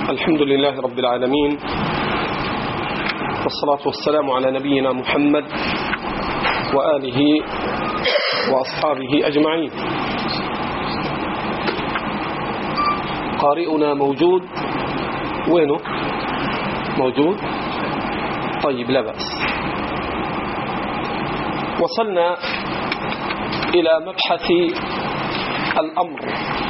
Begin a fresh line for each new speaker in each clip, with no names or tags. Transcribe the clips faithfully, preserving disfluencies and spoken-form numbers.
الحمد لله رب العالمين، والصلاة والسلام على نبينا محمد وآله وأصحابه أجمعين. قارئنا موجود؟ وينه؟ موجود؟ طيب، لا بأس. وصلنا إلى مبحث الأمر.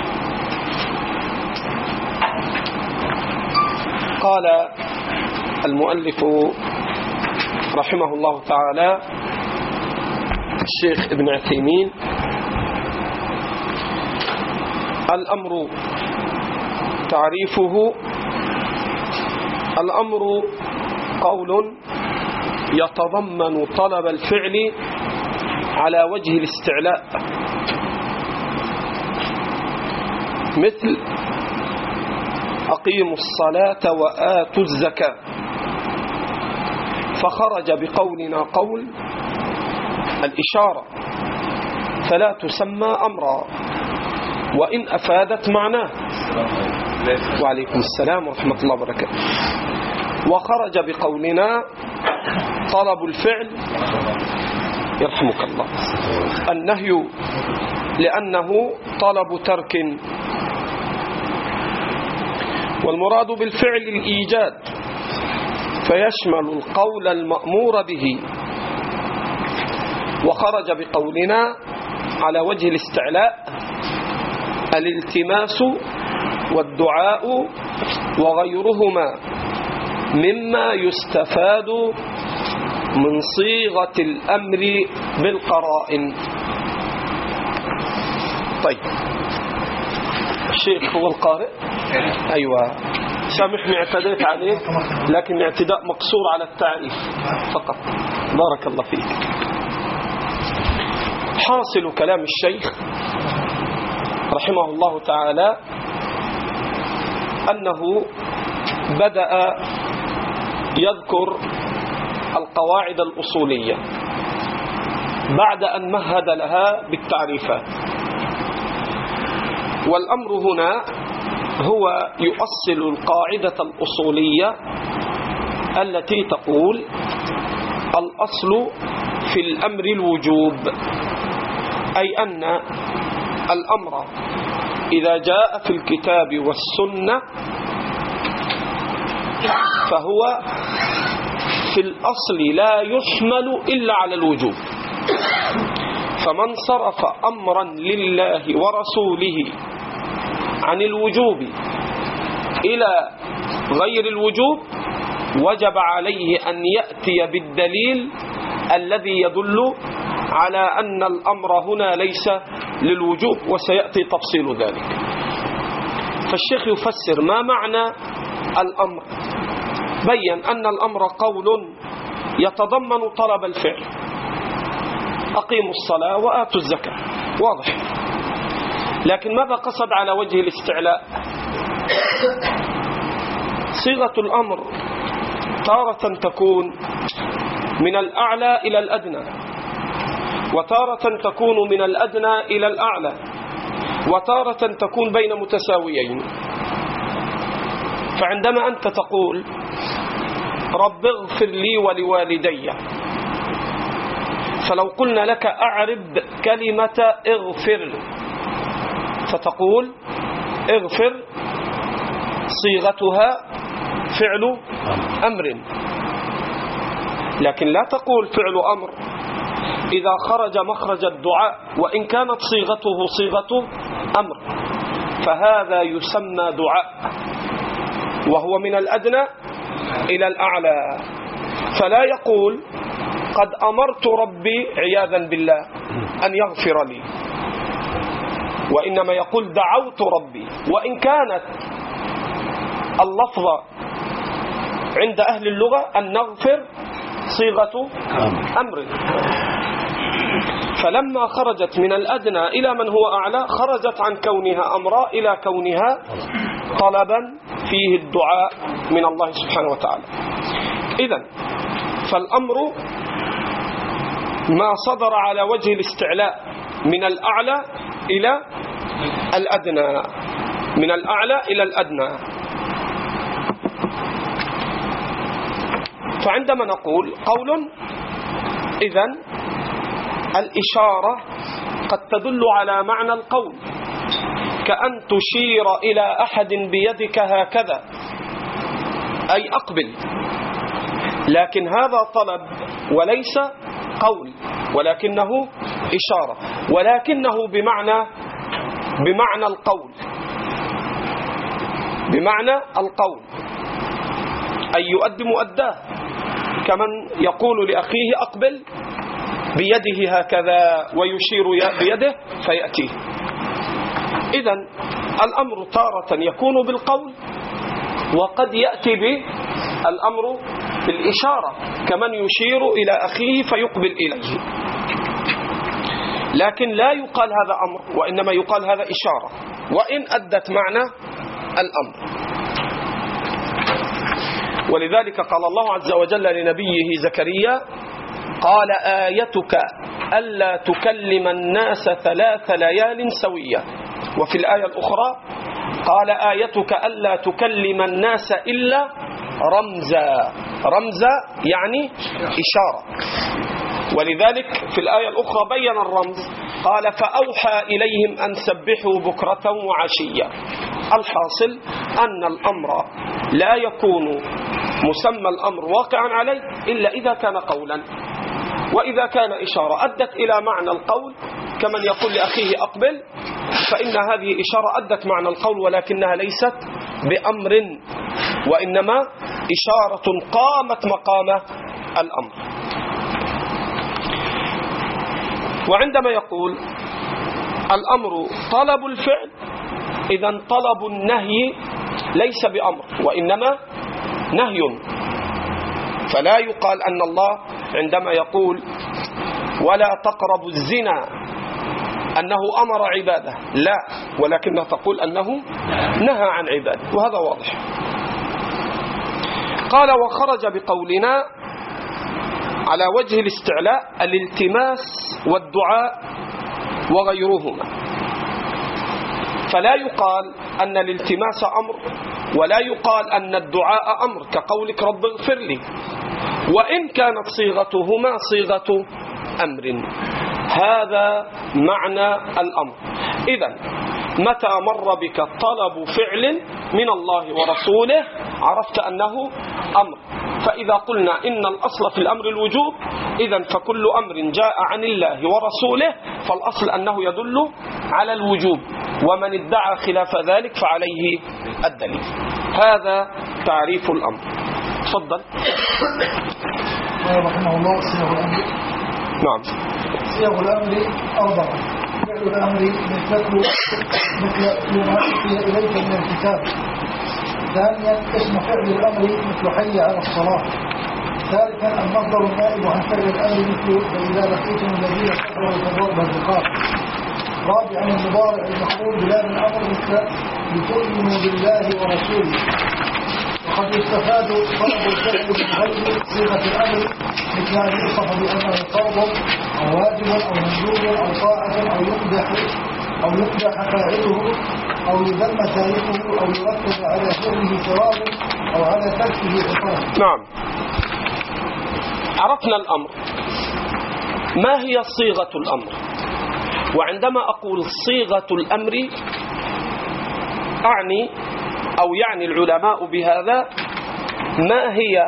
قال المؤلف رحمه الله تعالى الشيخ ابن عثيمين: الأمر تعريفه: الأمر قول يتضمن طلب الفعل على وجه الاستعلاء، مثل أقيموا الصلاة وآتوا الزكاة، فخرج بقولنا قول الإشارة، فلا تسمى أمرا وإن أفادت معناه. وعليكم السلام ورحمة الله وبركاته. وخرج بقولنا طلب الفعل، يرحمك الله، النهي لأنه طلب ترك، والمراد بالفعل الإيجاد، فيشمل القول المأمور به. وخرج بقولنا على وجه الاستعلاء الالتماس والدعاء وغيرهما مما يستفاد من صيغة الأمر بالقرائن. طيب، الشيخ هو القارئ؟ أيوة، سامحني اعتديت عليك، لكن اعتداء مقصور على التعريف فقط. بارك الله فيك. حاصل كلام الشيخ رحمه الله تعالى أنه بدأ يذكر القواعد الأصولية بعد أن مهد لها بالتعريفات. والأمر هنا هو يؤصل القاعدة الأصولية التي تقول: الأصل في الأمر الوجوب، أي أن الأمر إذا جاء في الكتاب والسنة فهو في الأصل لا يحمل إلا على الوجوب. فمن صرف أمرا لله ورسوله عن الوجوب إلى غير الوجوب وجب عليه أن يأتي بالدليل الذي يدل على أن الأمر هنا ليس للوجوب، وسيأتي تفصيل ذلك. فالشيخ يفسر ما معنى الأمر. بيّن أن الأمر قول يتضمن طلب الفعل، أقيموا الصلاة وآتوا الزكاة، واضح. لكن ماذا قصد على وجه الاستعلاء؟ صيغة الأمر تارة تكون من الأعلى إلى الأدنى، وتارة تكون من الأدنى إلى الأعلى، وتارة تكون بين متساويين. فعندما أنت تقول رب اغفر لي ولوالدي، فلو قلنا لك أعرب كلمة اغفر، فتقول اغفر صيغتها فعل أمر، لكن لا تقول فعل أمر إذا خرج مخرج الدعاء وإن كانت صيغته صيغة أمر، فهذا يسمى دعاء، وهو من الأدنى إلى الأعلى. فلا يقول قد أمرت ربي عياذا بالله أن يغفر لي، وإنما يقول دعوت ربي، وإن كانت اللفظة عند أهل اللغة أن نغفر صيغة أمر. فلما خرجت من الأدنى إلى من هو أعلى خرجت عن كونها أمرا إلى كونها طلبا فيه الدعاء من الله سبحانه وتعالى. إذن فالأمر ما صدر على وجه الاستعلاء من الأعلى إلى الأدنى، من الأعلى إلى الأدنى. فعندما نقول قول، إذن الإشارة قد تدل على معنى القول، كأن تشير إلى أحد بيدك هكذا أي أقبل، لكن هذا طلب وليس قول، ولكنه إشارة، ولكنه بمعنى بمعنى القول، بمعنى القول أي يؤدي مؤداه، كمن يقول لأخيه أقبل بيده هكذا ويشير بيده فيأتيه. إذن الأمر تارة يكون بالقول، وقد يأتي بالأمر بالإشارة، كمن يشير إلى أخيه فيقبل إليه، لكن لا يقال هذا أمر، وإنما يقال هذا إشارة، وإن أدت معنى الأمر. ولذلك قال الله عز وجل لنبيه زكريا: قال آيتك ألا تكلم الناس ثلاث ليال سوية. وفي الآية الأخرى قال آيتك ألا تكلم الناس إلا رمزا. رمزا يعني إشارة. ولذلك في الآية الأخرى بين الرمز، قال فأوحى إليهم أن سبحوا بكرة وعشية. الحاصل أن الأمر لا يكون مسمى الأمر واقعا عليه إلا إذا كان قولا، وإذا كان إشارة أدت إلى معنى القول، كمن يقول لأخيه أقبل، فإن هذه إشارة أدت معنى القول، ولكنها ليست بأمر، وإنما إشارة قامت مقام الأمر. وعندما يقول الأمر طلب الفعل، إذن طلب النهي ليس بأمر وإنما نهي. فلا يقال أن الله عندما يقول ولا تقربوا الزنا أنه أمر عباده، لا، ولكنه تقول أنه نهى عن عباده، وهذا واضح. قال وخرج بقولنا على وجه الاستعلاء الالتماس والدعاء وغيرهما، فلا يقال أن الالتماس أمر، ولا يقال أن الدعاء أمر، كقولك رب اغفر لي، وإن كانت صيغتهما صيغة أمر. هذا معنى الأمر. إذن متى مر بك طلب فعل من الله ورسوله عرفت أنه أمر. فإذا قلنا إن الأصل في الأمر الوجوب، إذن فكل أمر جاء عن الله ورسوله فالأصل أنه يدل على الوجوب، ومن ادعى خلاف ذلك فعليه الدليل. هذا تعريف الأمر. تفضل.
رحمه الله صيغ الأمر.
نعم.
صيغ الأمر أربعة. فعل الأمر مثل مثل ما أوحي إليك من الكتاب. ثانيا اسم فعل الأمر مثل حي على الصلاة. ثالثا المصدر النائب عن فعل الأمر مثل فإذا لقيتم الذين كفروا فضرب الرقاب. رابعا المضارع المحمول بلام الأمر مثل لتؤمنوا بالله ورسوله. وقد يستفاد طلب الفعل من غير صيغة الأمر مثل أن يوصف بأنه فرض أو واجب أو مندوب أو طاعة أو يمدح أو يمدح فاعله أو يذم تاركه أو يرتب على فعله ثواب أو على تركه عقاب.
نعم. عرفنا الأمر. ما هي صيغة الأمر؟ وعندما أقول صيغة الأمر أعني أو يعني العلماء بهذا ما هي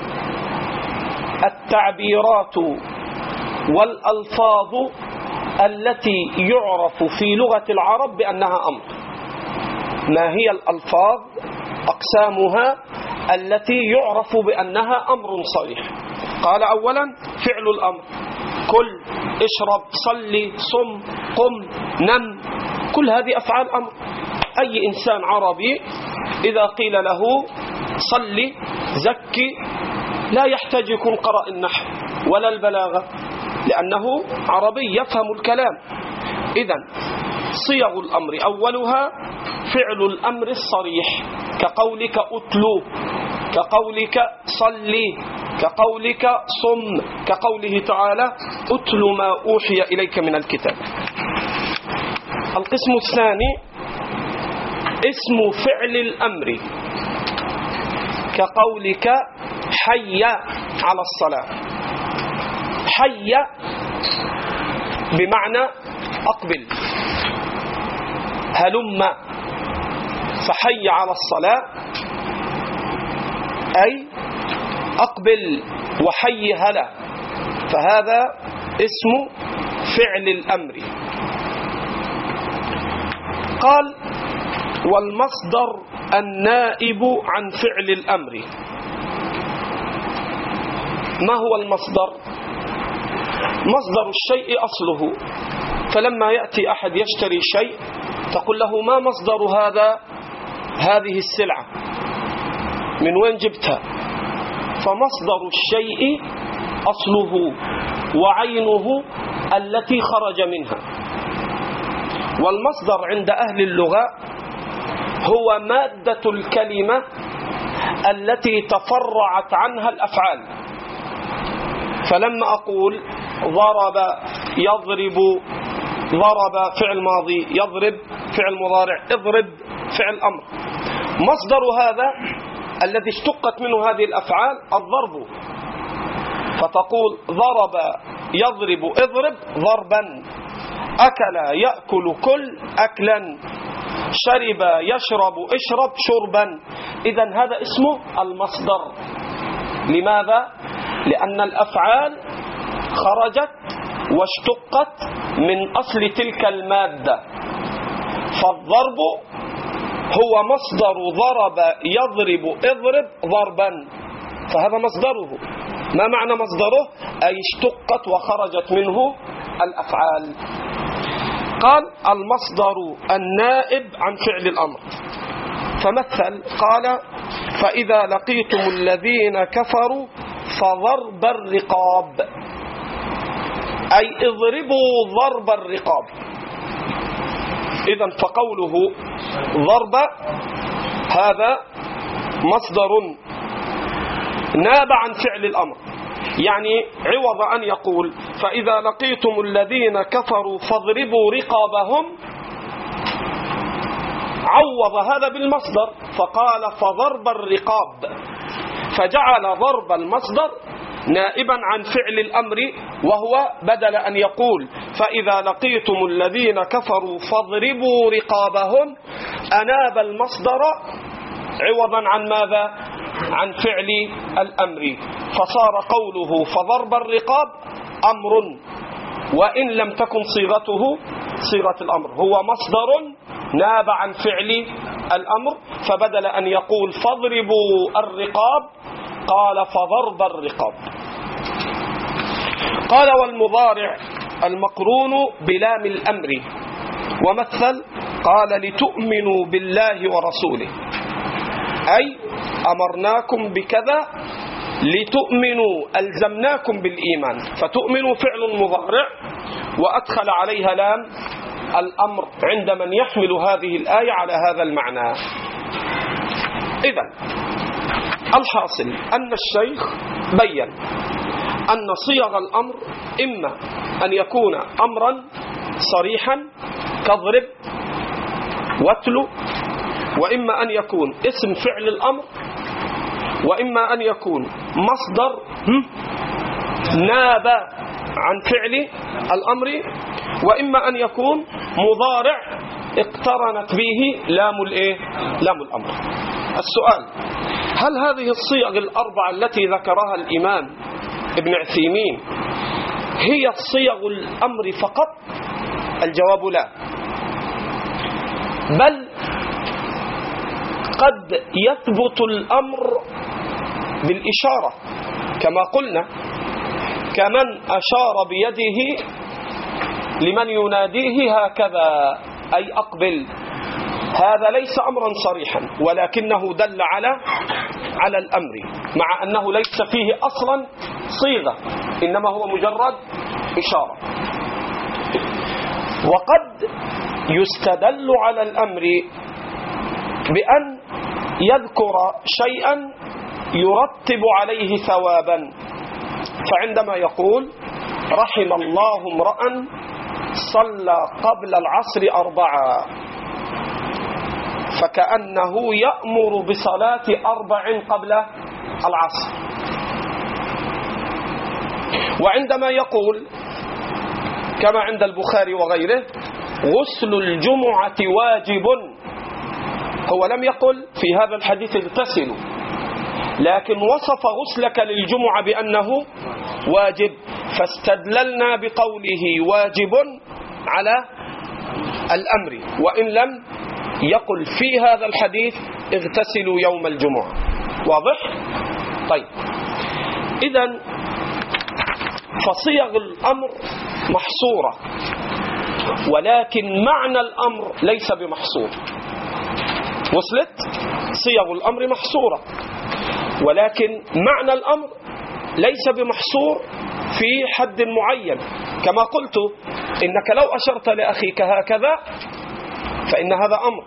التعبيرات والألفاظ التي يعرف في لغة العرب بأنها أمر. ما هي الألفاظ أقسامها التي يعرف بأنها أمر صريح؟ قال أولا فعل الأمر، كل، اشرب، صلي، صم، قم، نم، كل هذه أفعال أمر. أي إنسان عربي إذا قيل له صلي زكي لا يحتاج يكون قرأ النحو ولا البلاغة، لأنه عربي يفهم الكلام. إذن صيغ الأمر أولها فعل الأمر الصريح، كقولك أتلو، كقولك صلي، كقولك صم، كقوله تعالى أتل ما أوحي إليك من الكتاب. القسم الثاني اسم فعل الأمر، كقولك حي على الصلاة. حي بمعنى أقبل، هلم، فحي على الصلاة أي أقبل وحي هلا، فهذا اسم فعل الأمر. قال والمصدر النائب عن فعل الأمر. ما هو المصدر؟ مصدر الشيء أصله، فلما يأتي أحد يشتري شيء تقول له ما مصدر هذا هذه السلعة، من وين جبتها؟ فمصدر الشيء أصله وعينه التي خرج منها. والمصدر عند أهل اللغة هو مادة الكلمة التي تفرعت عنها الأفعال. فلما أقول ضرب يضرب، ضرب فعل ماضي، يضرب فعل مضارع، اضرب فعل أمر، مصدر هذا الذي اشتقت منه هذه الأفعال الضرب، فتقول ضرب يضرب اضرب ضربا، أكل يأكل كل أكلا، شرب يشرب اشرب شربا. إذن هذا اسمه المصدر. لماذا؟ لأن الأفعال خرجت واشتقت من أصل تلك المادة. فالضرب هو مصدر ضرب يضرب اضرب ضربا، فهذا مصدره. ما معنى مصدره؟ أي اشتقت وخرجت منه الأفعال. قال المصدر النائب عن فعل الأمر. فمثل قال فإذا لقيتم الذين كفروا فضرب الرقاب، أي اضربوا ضرب الرقاب. إذن فقوله ضرب هذا مصدر ناب عن فعل الأمر، يعني عوض أن يقول فإذا لقيتم الذين كفروا فاضربوا رقابهم، عوض هذا بالمصدر فقال فضرب الرقاب، فجعل ضرب المصدر نائبا عن فعل الأمر، وهو بدل أن يقول فإذا لقيتم الذين كفروا فاضربوا رقابهم، أناب المصدر عوضا عن ماذا؟ عن فعل الأمر، فصار قوله فضرب الرقاب أمر، وإن لم تكن صيغته صيغة الأمر، هو مصدر ناب عن فعل الأمر، فبدل أن يقول فاضربوا الرقاب قال فضرب الرقاب. قال والمضارع المقرون بلام الأمر. ومثل قال لتؤمنوا بالله ورسوله، أي أمرناكم بكذا لتؤمنوا، ألزمناكم بالإيمان، فتؤمنوا فعل مضارع وأدخل عليها لام الأمر عند من يحمل هذه الآية على هذا المعنى. إذن الحاصل أن الشيخ بيّن أن صيغ الأمر إما أن يكون أمرا صريحا كاضرب واتلو، وإما أن يكون اسم فعل الأمر، وإما أن يكون مصدر ناب عن فعل الأمر، وإما أن يكون مضارع اقترنت به لام الإيه؟ لام الأمر. السؤال: هل هذه الصيغ الأربعة التي ذكرها الإمام ابن عثيمين هي صيغ الأمر فقط؟ الجواب لا، بل قد يثبت الأمر بالإشارة كما قلنا، كمن أشار بيده لمن يناديه هكذا أي أقبل، هذا ليس أمرا صريحا ولكنه دل على على الأمر، مع أنه ليس فيه أصلا صيغة، إنما هو مجرد إشارة. وقد يستدل على الأمر بأن يذكر شيئا يرتب عليه ثوابا، فعندما يقول رحم الله امرأ صلى قبل العصر أربعة، فكأنه يأمر بصلاة أربع قبل العصر، وعندما يقول كما عند البخاري وغيره غسل الجمعة واجب، هو لم يقل في هذا الحديث اغتسلوا، لكن وصف غسلك للجمعة بأنه واجب، فاستدللنا بقوله واجب على الأمر، وإن لم يقل في هذا الحديث اغتسلوا يوم الجمعة. واضح؟ طيب، إذن فصيغ الأمر محصورة، ولكن معنى الأمر ليس بمحصور. وصلت؟ صيغ الأمر محصورة، ولكن معنى الأمر ليس بمحصور في حد معين. كما قلت إنك لو أشرت لأخيك هكذا فإن هذا أمر،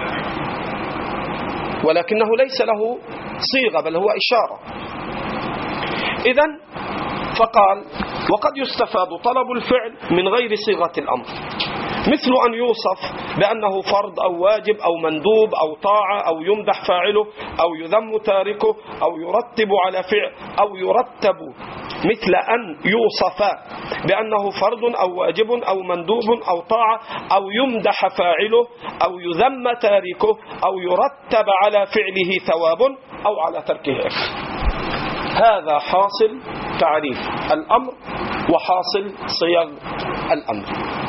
ولكنه ليس له صيغة بل هو إشارة. إذن فقال وقد يستفاد طلب الفعل من غير صيغة الأمر، مثل أن يوصف بأنه فرض أو واجب أو مندوب أو طاعة أو يمدح فاعله أو يذم تاركه أو يرتب على فعل أو يرتب، مثل أن يوصف بأنه فرض أو واجب أو مندوب أو طاعة أو يمدح فاعله أو يذم تاركه أو يرتب على فعله ثواب أو على تركه إثم. هذا حاصل تعريف الأمر وحاصل صيغ الأمر.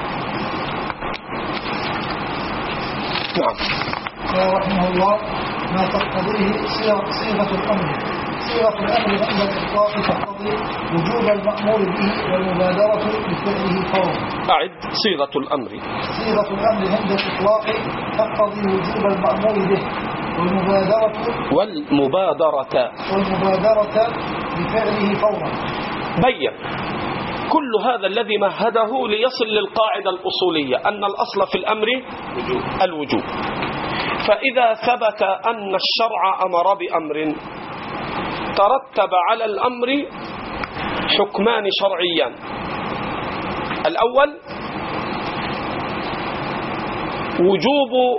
نعم.
قال رحمه الله ما تقتضيه صيغة الأمر. صيغة الأمر عند الإطلاق تقتضي وجوب المأمور به والمبادرة بفعله فورا.
أعد صيغة الأمر.
صيغة الأمر عند الإطلاق تقتضي وجوب المأمور به والمبادرة
والمبادرة
والمبادرة بفعله فورا.
بين كل هذا الذي مهده ليصل للقاعدة الأصولية أن الأصل في الأمر الوجوب. فإذا ثبت أن الشرع أمر بأمر ترتب على الأمر حكمان شرعيان. الأول وجوب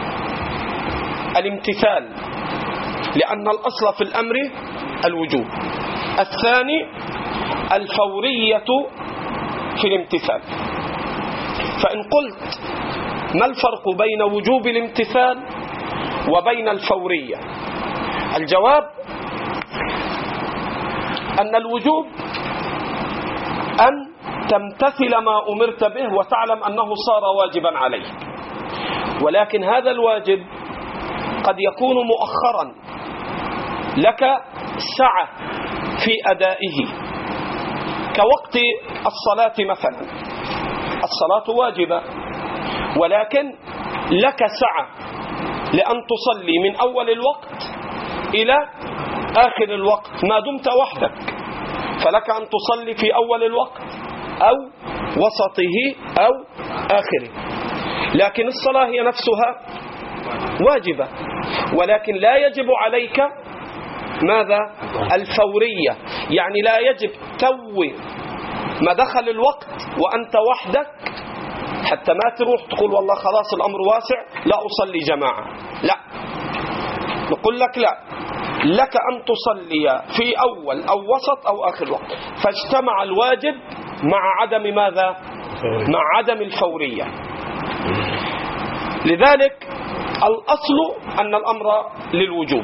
الامتثال لأن الأصل في الأمر الوجوب. الثاني الفورية في الامتثال. فإن قلت ما الفرق بين وجوب الامتثال وبين الفورية؟ الجواب أن الوجوب أن تمتثل ما أمرت به وتعلم أنه صار واجبا عليك، ولكن هذا الواجب قد يكون مؤخرا لك سعة في أدائه، كوقت الصلاة مثلا. الصلاة واجبة ولكن لك سعة لأن تصلي من أول الوقت إلى آخر الوقت ما دمت وحدك، فلك أن تصلي في أول الوقت أو وسطه أو آخره. لكن الصلاة هي نفسها واجبة، ولكن لا يجب عليك ماذا؟ الفورية، يعني لا يجب توي ما دخل الوقت وأنت وحدك حتى ما تروح تقول والله خلاص الأمر واسع لا أصلي جماعة. لا، نقول لك لا، لك أن تصلي في أول أو وسط أو آخر وقت. فاجتمع الواجب مع عدم ماذا؟ مع عدم الفورية. لذلك الأصل أن الأمر للوجوب،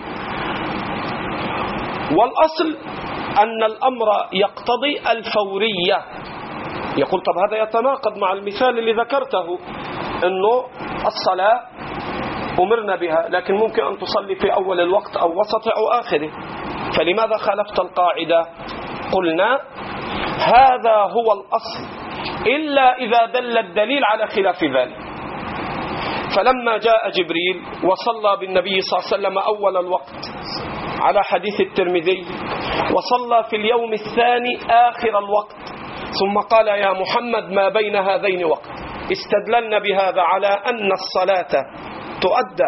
والأصل أن الأمر يقتضي الفورية. يقول طب هذا يتناقض مع المثال اللي ذكرته أنه الصلاة أمرنا بها لكن ممكن أن تصلي في أول الوقت أو وسطه أو آخره، فلماذا خالفت القاعدة؟ قلنا هذا هو الأصل إلا إذا دل الدليل على خلاف ذلك. فلما جاء جبريل وصلى بالنبي صلى الله عليه وسلم أول الوقت على حديث الترمذي، وصلى في اليوم الثاني آخر الوقت، ثم قال يا محمد ما بين هذين وقت، استدللنا بهذا على أن الصلاة تؤدى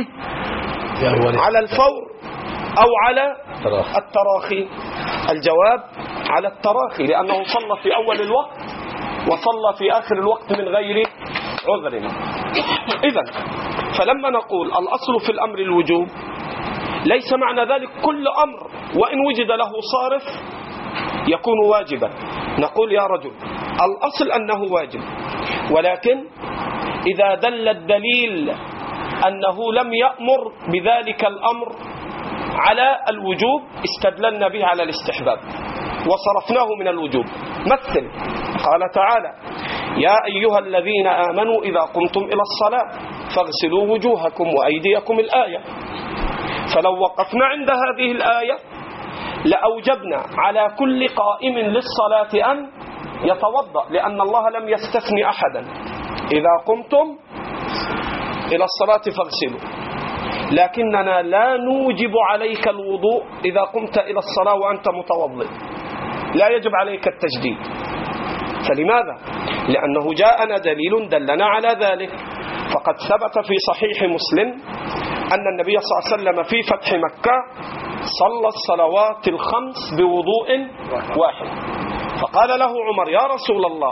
على الفور أو على التراخي. الجواب على التراخي، لأنه صلى في أول الوقت وصلى في آخر الوقت من غير عذر. إذن فلما نقول الأصل في الأمر الوجوب، ليس معنى ذلك كل أمر وإن وجد له صارف يكون واجبا، نقول يا رجل الأصل أنه واجب، ولكن إذا دل الدليل أنه لم يأمر بذلك الأمر على الوجوب استدللنا به على الاستحباب وصرفناه من الوجوب. مثل قال تعالى: يا أيها الذين آمنوا إذا قمتم إلى الصلاة فاغسلوا وجوهكم وأيديكم، الآية. فلو وقفنا عند هذه الآية لأوجبنا على كل قائم للصلاة أن يتوضأ، لأن الله لم يستثني أحدا. إذا قمتم إلى الصلاة فاغسلوا، لكننا لا نوجب عليك الوضوء إذا قمت إلى الصلاة وأنت متوضئ، لا يجب عليك التجديد. فلماذا؟ لأنه جاءنا دليل دلنا على ذلك. فقد ثبت في صحيح مسلم أن النبي صلى الله عليه وسلم في فتح مكة صلى الصلوات الخمس بوضوء واحد، فقال له عمر: يا رسول الله،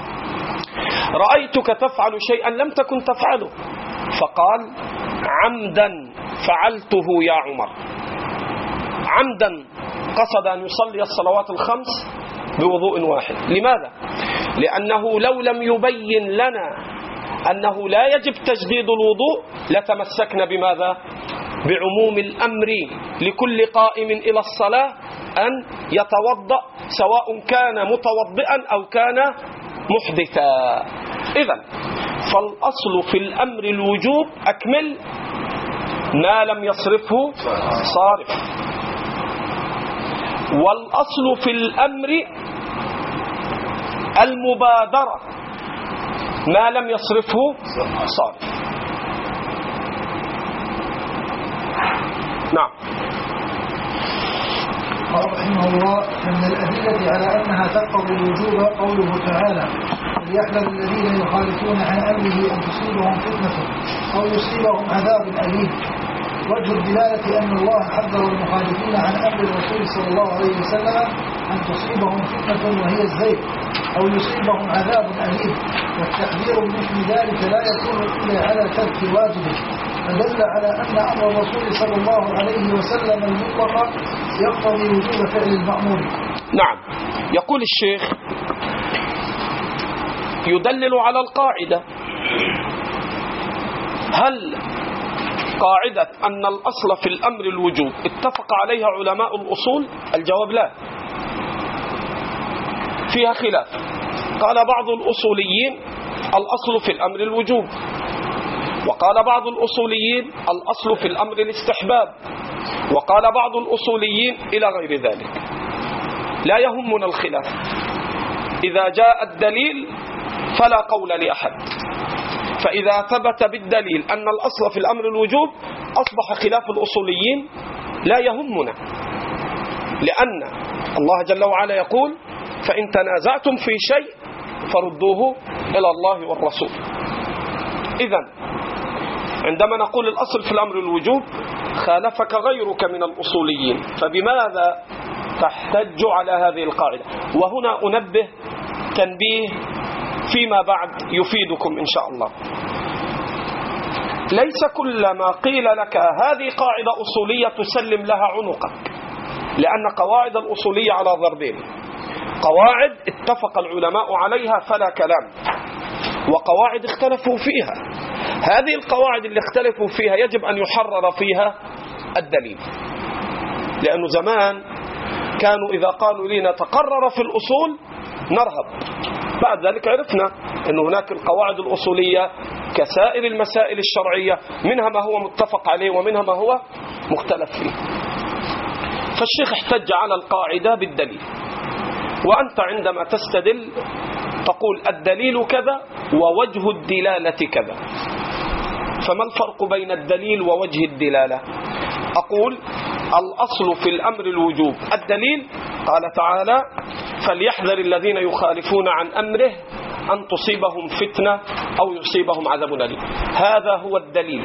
رأيتك تفعل شيئا لم تكن تفعله. فقال: عمدا فعلته يا عمر. عمدا قصد أن يصلي الصلوات الخمس بوضوء واحد. لماذا؟ لأنه لو لم يبين لنا أنه لا يجب تجديد الوضوء لتمسكنا بماذا؟ بعموم الأمر لكل قائم إلى الصلاة أن يتوضأ، سواء كان متوضئا أو كان محدثا. إذن فالأصل في الأمر الوجوب، أكمل، ما لم يصرفه صارف. والأصل في الأمر المبادرة، ما لم يصرفه صارف. نعم.
قال رحمه الله: من الأدلة على أنها تقتضي الوجوب قوله تعالى: فليحذر الذين يخالفون عن أمره أن تصيبهم فتنة أو يصيبهم عذاب أليم. وجه الدلالة أن الله حذر المخالفين عن أمر الرسول صلى الله عليه وسلم أن تصيبهم فتنة وهي الزيغ أو يصيبهم عذاب أليم، والتحذير من مثل ذلك لا يكون إلا على ترك واجبه، فدل على أن أمر الرسول صلى الله عليه وسلم المطلق يقتضي وجوب فعل المأمور.
نعم. يقول الشيخ: يدلل على القاعدة. هل قاعدة أن الأصل في الأمر الوجوب اتفق عليها علماء الأصول؟ الجواب لا، فيها خلاف. قال بعض الأصوليين: الأصل في الأمر الوجوب، وقال بعض الأصوليين: الأصل في الأمر الاستحباب، وقال بعض الأصوليين إلى غير ذلك. لا يهمنا الخلاف، إذا جاء الدليل فلا قول لأحد. فإذا ثبت بالدليل أن الأصل في الأمر الوجوب أصبح خلاف الأصوليين لا يهمنا، لأن الله جل وعلا يقول: فإن تنازعتم في شيء فردوه إلى الله والرسول. إذن عندما نقول الأصل في الأمر الوجوب خالفك غيرك من الأصوليين، فبماذا تحتج على هذه القاعدة؟ وهنا أنبه تنبيه فيما بعد يفيدكم إن شاء الله. ليس كل ما قيل لك هذه قاعدة أصولية تسلم لها عنقك، لأن قواعد الأصولية على ضربين: قواعد اتفق العلماء عليها فلا كلام، وقواعد اختلفوا فيها. هذه القواعد اللي اختلفوا فيها يجب أن يحرر فيها الدليل، لأنه زمان كانوا إذا قالوا لنا تقرر في الأصول نرهب. بعد ذلك عرفنا أن هناك القواعد الأصولية كسائر المسائل الشرعية، منها ما هو متفق عليه ومنها ما هو مختلف فيه. فالشيخ احتج على القاعدة بالدليل، وأنت عندما تستدل تقول الدليل كذا ووجه الدلالة كذا. فما الفرق بين الدليل ووجه الدلالة؟ أقول الأصل في الأمر الوجوب. الدليل قال تعالى: فليحذر الذين يخالفون عن أمره أن تصيبهم فتنة أو يصيبهم عذاب أليم. هذا هو الدليل.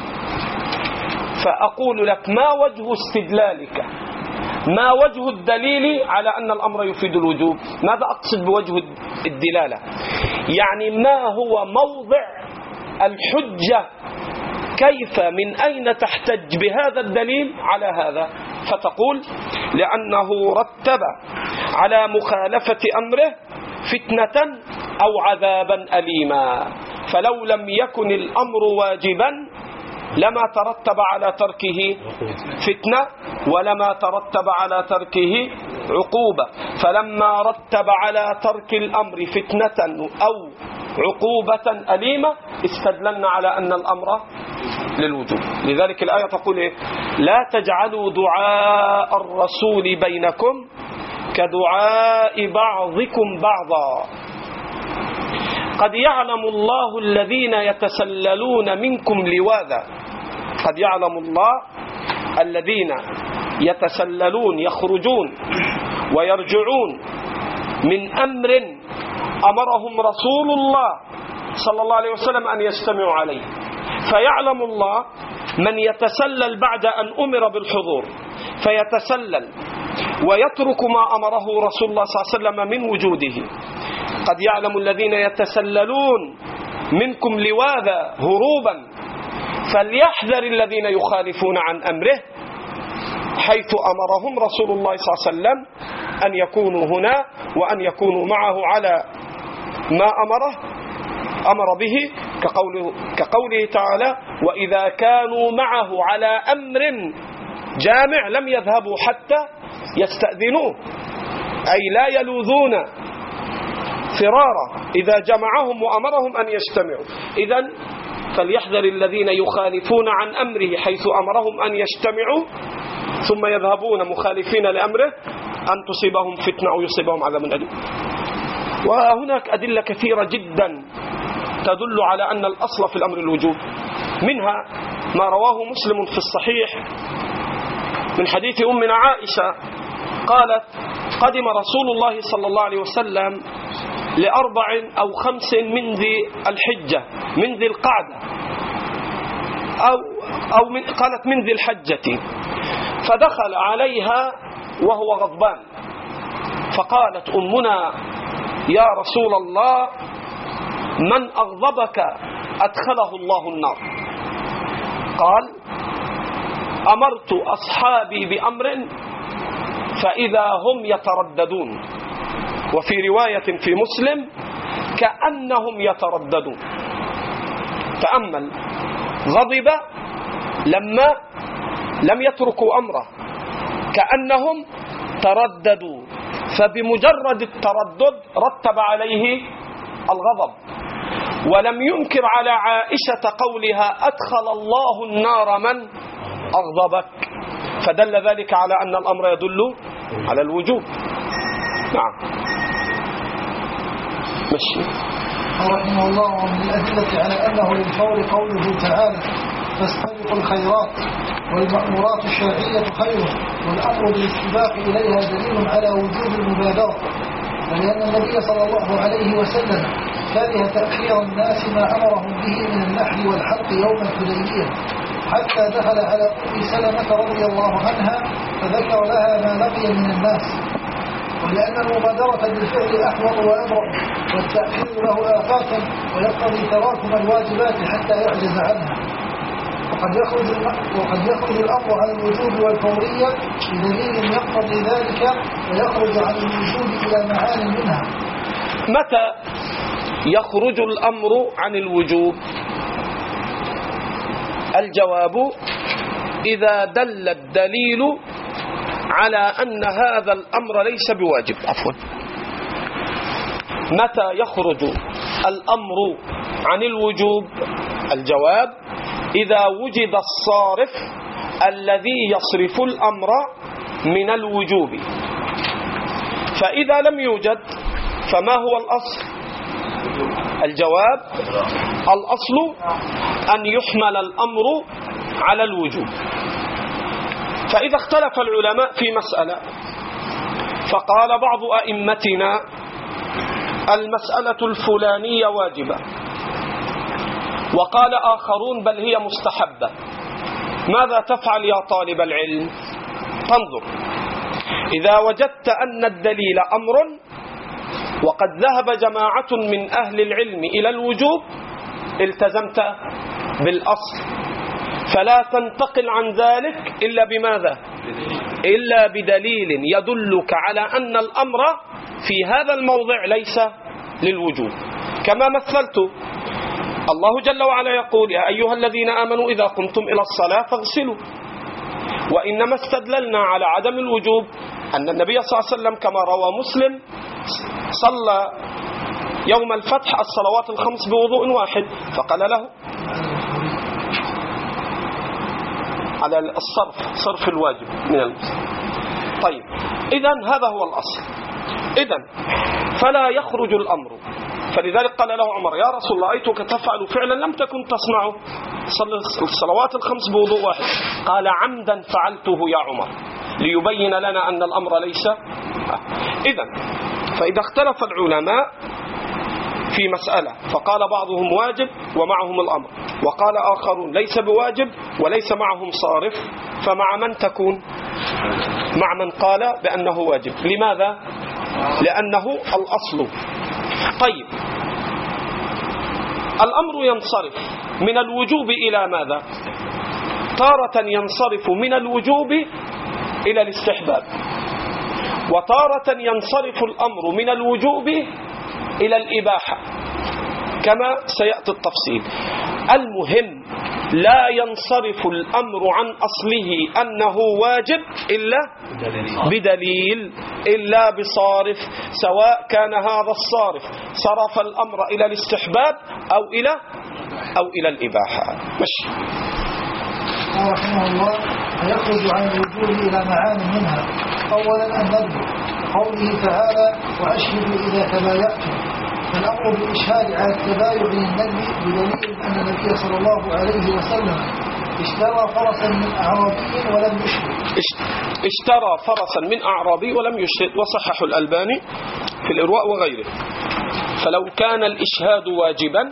فأقول لك: ما وجه استدلالك؟ ما وجه الدليل على أن الأمر يفيد الوجوب؟ ماذا أقصد بوجه الدلالة؟ يعني ما هو موضع الحجة؟ كيف من أين تحتج بهذا الدليل على هذا؟ فتقول: لأنه رتب على مخالفة أمره فتنة أو عذابا أليما. فلو لم يكن الأمر واجبا لما ترتب على تركه فتنة ولما ترتب على تركه عقوبة. فلما رتب على ترك الأمر فتنة أو عقوبة أليمة استدللنا على أن الأمر للوجوب. لذلك الآية تقول إيه؟ لا تجعلوا دعاء الرسول بينكم كدعاء بعضكم بعضا قد يعلم الله الذين يتسللون منكم لواذا. قد يعلم الله الذين يتسللون يخرجون ويرجعون من أمر أمرهم رسول الله صلى الله عليه وسلم أن يجتمعوا عليه. فيعلم الله من يتسلل بعد أن أمر بالحضور فيتسلل ويترك ما أمره رسول الله صلى الله عليه وسلم من وجوده. قد يعلم الذين يتسللون منكم لواذا هروبا فليحذر الذين يخالفون عن أمره حيث أمرهم رسول الله صلى الله عليه وسلم أن يكونوا هنا وأن يكونوا معه على ما أمره أمر به كقوله, كقوله تعالى وإذا كانوا معه على أمر جامع لم يذهبوا حتى يستأذنوه أي لا يلوذون فرارا إذا جمعهم وأمرهم أن يجتمعوا. إذن فليحذر الذين يخالفون عن أمره حيث أمرهم أن يجتمعوا ثم يذهبون مخالفين لأمره أن تصيبهم فتنة أو يصيبهم عذاب أليم. وهناك أدلة كثيرة جدا تدل على أن الأصل في الأمر الوجوب. منها ما رواه مسلم في الصحيح من حديث أمنا عائشة قالت قدم رسول الله صلى الله عليه وسلم لأربع أو خمس من ذي الحجة من ذي القعدة أو, أو من قالت من ذي الحجة فدخل عليها وهو غضبان فقالت أمنا يا رسول الله من أغضبك أدخله الله النار. قال أمرت أصحابي بأمر فإذا هم يترددون وفي رواية في مسلم كأنهم يترددون. تأمل غضب لما لم يتركوا أمره كأنهم ترددوا فبمجرد التردد رتب عليه الغضب. ولم ينكر على عائشة قولها أدخل الله النار من أغضبك فدل ذلك على أن الأمر يدل على الوجوب. نعم مشي.
رحمه الله ومن الأدلة على أنه للفور قوله تعالى فاستبقوا الخيرات والمأمورات الشرعية خير والأمر بالاستباق إليها دليل على وجوب المبادرة ولأن النبي صلى الله عليه وسلم كره تأخير الناس ما أمرهم به من النحل والحلق يوم الحديبية حتى دخل على أم سلمة رضي الله عنها فذكر لها ما لقي من الناس ولأن المبادرة بالفعل أحوط وأبرأ والتأخير له آفات ويقتضي تراكم الواجبات حتى يعجز عنها وقد يخرج, وقد يخرج الأمر عن الوجوب والفورية بدليل يقتضي ذلك ويخرج عن الوجوب إلى معان منها.
متى يخرج الأمر عن الوجوب؟ الجواب إذا دل الدليل على أن هذا الأمر ليس بواجب. عفوا متى يخرج الأمر عن الوجوب؟ الجواب إذا وجد الصارف الذي يصرف الأمر من الوجوب. فإذا لم يوجد فما هو الأصل؟ الجواب الأصل أن يحمل الأمر على الوجوب. فإذا اختلف العلماء في مسألة فقال بعض أئمتنا المسألة الفلانية واجبة وقال آخرون بل هي مستحبة، ماذا تفعل يا طالب العلم؟ تنظر إذا وجدت أن الدليل أمر وقد ذهب جماعة من أهل العلم إلى الوجوب التزمت بالأصل فلا تنتقل عن ذلك إلا بماذا؟ إلا بدليل يدلك على أن الأمر في هذا الموضع ليس للوجوب. كما مثلت، الله جل وعلا يقول: يا أيها الذين آمنوا إذا قمتم إلى الصلاة فاغسلوا. وإنما استدللنا على عدم الوجوب أن النبي صلى الله عليه وسلم كما روى مسلم صلى يوم الفتح الصلوات الخمس بوضوء واحد، فقال له على الصرف، صرف الواجب من المسلم. طيب، إذن هذا هو الأصل. إذن فلا يخرج الأمر. فلذلك قال له عمر: يا رسول الله، رأيتك تفعل فعلا لم تكن تصنعه، صل الصلوات الخمس بوضوء واحد. قال: عمدا فعلته يا عمر، ليبين لنا أن الأمر ليس. إذن فإذا اختلف العلماء في مسألة فقال بعضهم واجب ومعهم الأمر، وقال آخرون ليس بواجب وليس معهم صارف، فمع من تكون؟ مع من قال بأنه واجب. لماذا؟ لأنه الأصل. طيب، الأمر ينصرف من الوجوب إلى ماذا؟ تارة ينصرف من الوجوب إلى الاستحباب، وتارة ينصرف الأمر من الوجوب إلى الإباحة، كما سيأتي التفصيل. المهم لا ينصرف الأمر عن أصله أنه واجب إلا بدليل، إلا بصارف، سواء كان هذا الصارف صرف الأمر إلى الاستحباب أو إلى أو إلى الإباحة. مشي.
قال رحمه الله: فيخرج عن الوجوب إلى معاني منها. أولا الندب، قوله تعالى: وأشهدوا إذا تبايعتم، فالأمر بالإشهاد على التبايع للندب بدليل أن النبي صلى الله عليه وسلم اشترى فرسا من أعرابي ولم يشهد.
اشترى فرسا من أعرابي ولم يشهد، وصحح الألباني في الإرواء وغيره. فلو كان الإشهاد واجبا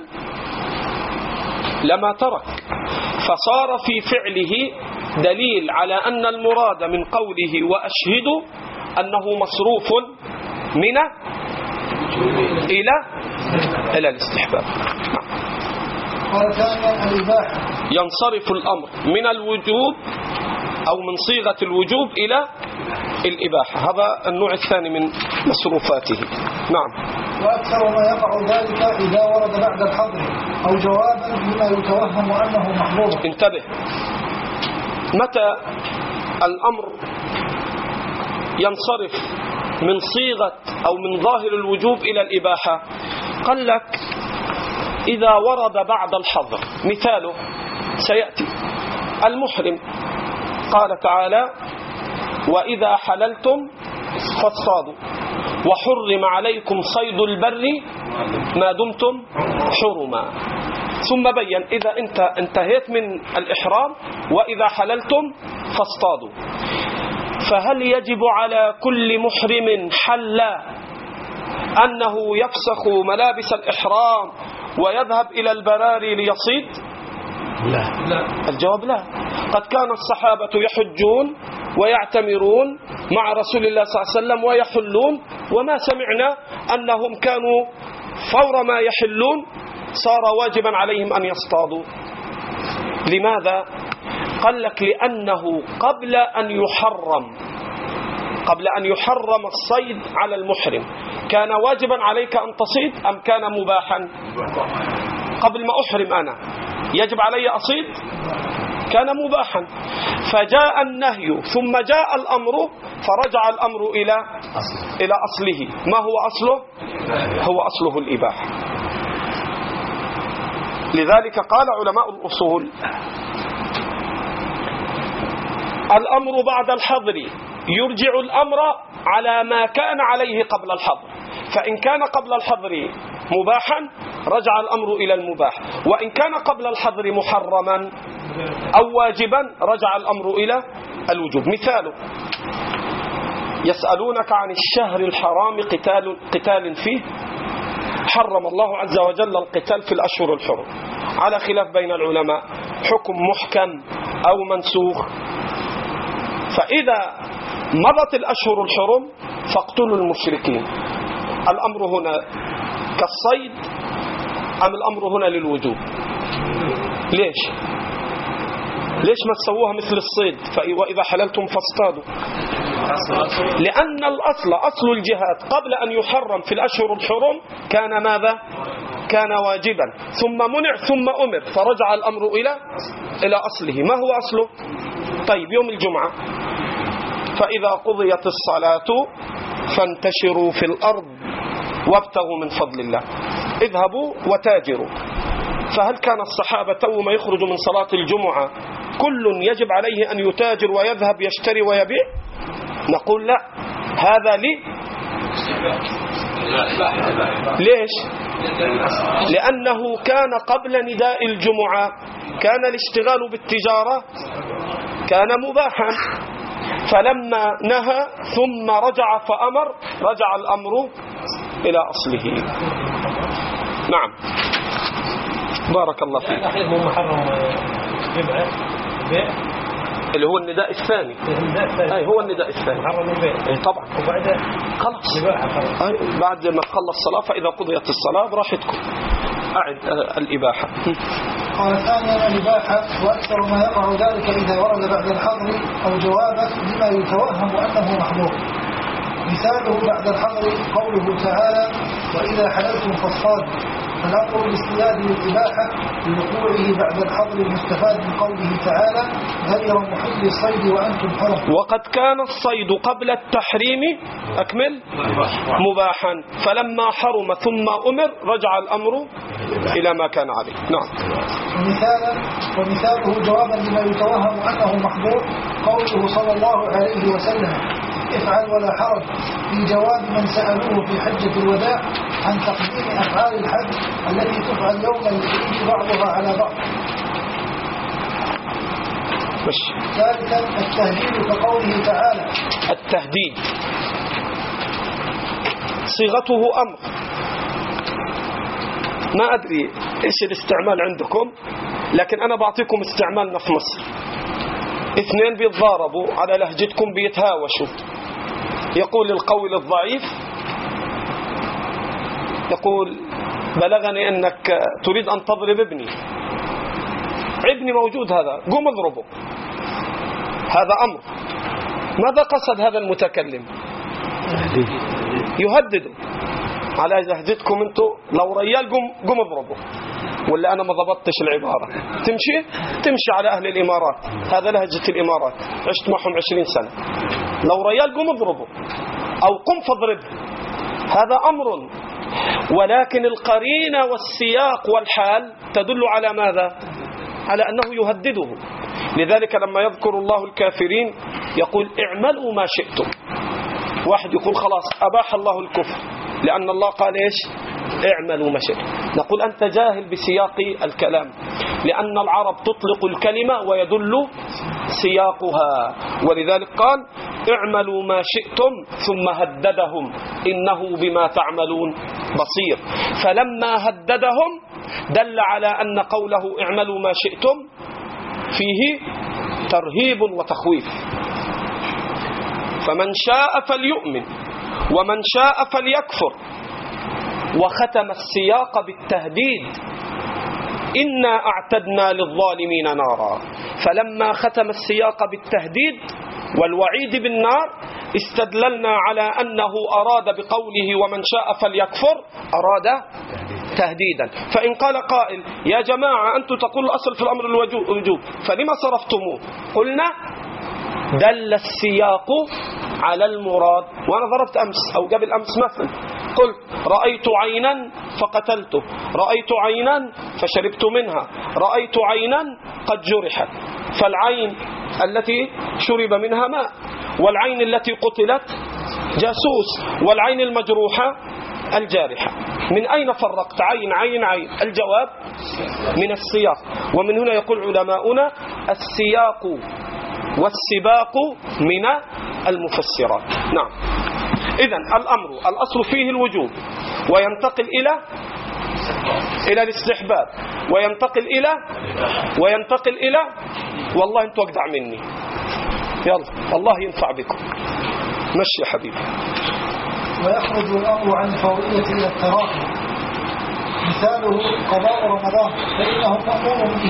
لما ترك، فصار في فعله دليل على أن المراد من قوله وأشهد أنه مصروف من إلى إلى الاستحباب.
قال ثانيا الإباحة،
ينصرف الأمر من الوجوب أو من صيغة الوجوب إلى الإباحة، هذا النوع الثاني من مصروفاته. نعم.
وأكثر ما يقع ذلك إذا ورد بعد الحظر أو جوابا بما يتوهم أنه محظور.
انتبه، متى الأمر ينصرف من صيغة أو من ظاهر الوجوب إلى الإباحة؟ قال لك: إذا ورد بعد الحظر. مثاله سيأتي: المحرم، قال تعالى: وإذا حللتم فاصطادوا، وحرم عليكم صيد البر ما دمتم حرما. ثم بين: إذا أنت انتهيت من الإحرام وإذا حللتم فاصطادوا. فهل يجب على كل محرم حل أنه يفسخ ملابس الإحرام ويذهب إلى البراري ليصيد؟ لا. لا. الجواب لا. قد كان الصحابة يحجون ويعتمرون مع رسول الله صلى الله عليه وسلم ويحلون، وما سمعنا أنهم كانوا فور ما يحلون صار واجبا عليهم أن يصطادوا. لماذا؟ قال لك: لأنه قبل أن يحرم قبل أن يحرم الصيد على المحرم كان واجبا عليك أن تصيد أم كان مباحا؟ قبل ما أحرم أنا يجب علي أصيد؟ كان مباحا. فجاء النهي ثم جاء الأمر، فرجع الأمر إلى إلى أصله. ما هو أصله؟ هو أصله الإباحة. لذلك قال علماء الأصول: الأمر بعد الحظر يرجع الأمر على ما كان عليه قبل الحظر، فإن كان قبل الحظر مباحا رجع الأمر إلى المباح، وإن كان قبل الحظر محرما أو واجبا رجع الأمر إلى الوجوب. مثاله: يسألونك عن الشهر الحرام قتال, قتال فيه، حرم الله عز وجل القتال في الأشهر الحرم، على خلاف بين العلماء حكم محكم أو منسوخ. فإذا مضت الأشهر الحرم فاقتلوا المشركين. الأمر هنا كالصيد أم الأمر هنا للوجوب؟ ليش؟ ليش ما تسووها مثل الصيد وإذا حللتم فاصطادوا؟ لأن الأصل أصل الجهاد قبل أن يحرم في الأشهر الحرم كان ماذا؟ كان واجبا، ثم منع ثم أمر، فرجع الأمر إلى إلى أصله. ما هو أصله؟ طيب يوم الجمعة فإذا قضيت الصلاة فانتشروا في الأرض وابتغوا من فضل الله، اذهبوا وتاجروا. فهل كان الصحابة تو ما يخرجوا من صلاة الجمعة كل يجب عليه أن يتاجر ويذهب يشتري ويبيع؟ نقول لا، هذا لي. ليش؟ لأنه كان قبل نداء الجمعة كان الاشتغال بالتجارة كان مباحا، فلما نهى ثم رجع فأمر رجع الأمر إلى أصله. نعم بارك الله فيك.
هو محرم بيع بيع
اللي هو النداء الثاني. أي هو النداء الثاني
محرم البيع.
أي طبعا.
وبعد
خلاص
أي
بعد ما خلص الصلاة فإذا قضيت الصلاة براحتكم أعد الإباحة.
قال ثانيا الإباحة، وأكثر ما يقع ذلك إذا ورد بعد الحظر أو جوابا لما يتوهم أنه محظور. مثاله بعد الحظر قوله تعالى وإذا حللتم فاصطادوا، فالأمر بالاصطياد للإباحة لوقوعه بعد الحظر المستفاد من قوله تعالى غير محل الصيد وأنتم حرم.
وقد كان الصيد قبل التحريم أكمل مباحا، فلما حرم ثم أمر رجع الأمر إلى ما كان عليه. نعم.
ومثالا ومثاله جوابا لما يتوهم أنه محظور قوله صلى الله عليه وسلم افعل ولا حرج، في جواب من سألوه في حجة الوداع عن تقديم أفعال الحج التي تفعل يوم العيد بعضها على بعض. ثالثا التهديد كقوله تعالى.
التهديد صيغته أمر، ما أدري إيش الاستعمال عندكم، لكن أنا بعطيكم استعمالنا في مصر. اثنين بيتضاربوا على لهجتكم بيتهاوشوا، يقول القول الضعيف يقول بلغني أنك تريد أن تضرب ابني، ابني موجود هذا قم اضربه، هذا أمر. ماذا قصد هذا المتكلم؟ يهدده على لهجتكم انتو، لو ريال قم قم اضربه، ولا أنا ما ضبطتش العبارة تمشي تمشي على أهل الإمارات، هذا لهجة الإمارات عشت معهم عشرين سنة، لو ريال قم اضربه أو قم فاضربه، هذا أمر، ولكن القرينة والسياق والحال تدل على ماذا؟ على أنه يهدده. لذلك لما يذكر الله الكافرين يقول اعملوا ما شئتم، واحد يقول خلاص أباح الله الكفر لأن الله قال إيش؟ اعملوا ما شئتم. نقول أنت جاهل بسياق الكلام، لأن العرب تطلق الكلمة ويدل سياقها، ولذلك قال اعملوا ما شئتم ثم هددهم إنه بما تعملون بصير. فلما هددهم دل على أن قوله اعملوا ما شئتم فيه ترهيب وتخويف. فمن شاء فليؤمن ومن شاء فليكفر، وختم السياق بالتهديد إنا أعتدنا للظالمين نارا. فلما ختم السياق بالتهديد والوعيد بالنار استدللنا على أنه أراد بقوله ومن شاء فليكفر أراد تهديدا. فإن قال قائل يا جماعة أنتم تقول الأصل في الأمر الوجوب فلما صرفتموه؟ قلنا دل السياق على المراد. وأنا ضربت أمس أو قبل أمس مثل، قلت رأيت عينا فقتلته، رأيت عينا فشربت منها، رأيت عينا قد جرحت، فالعين التي شرب منها ماء، والعين التي قتلت جاسوس، والعين المجروحة الجارحة. من أين فرقت عين عين عين؟ الجواب من السياق. ومن هنا يقول علماؤنا السياق والسباق من المفسرات. نعم. إذن الأمر الأصل فيه الوجوب، وينتقل إلى إلى الاستحباب، وينتقل إلى وينتقل إلى والله أنتوا أجدع مني، يلا الله ينفع بكم، مشي يا حبيبي.
ويخرج الأمر عن الفورية إلى التراخي، مثاله قضاء رمضان فإنه مأمور به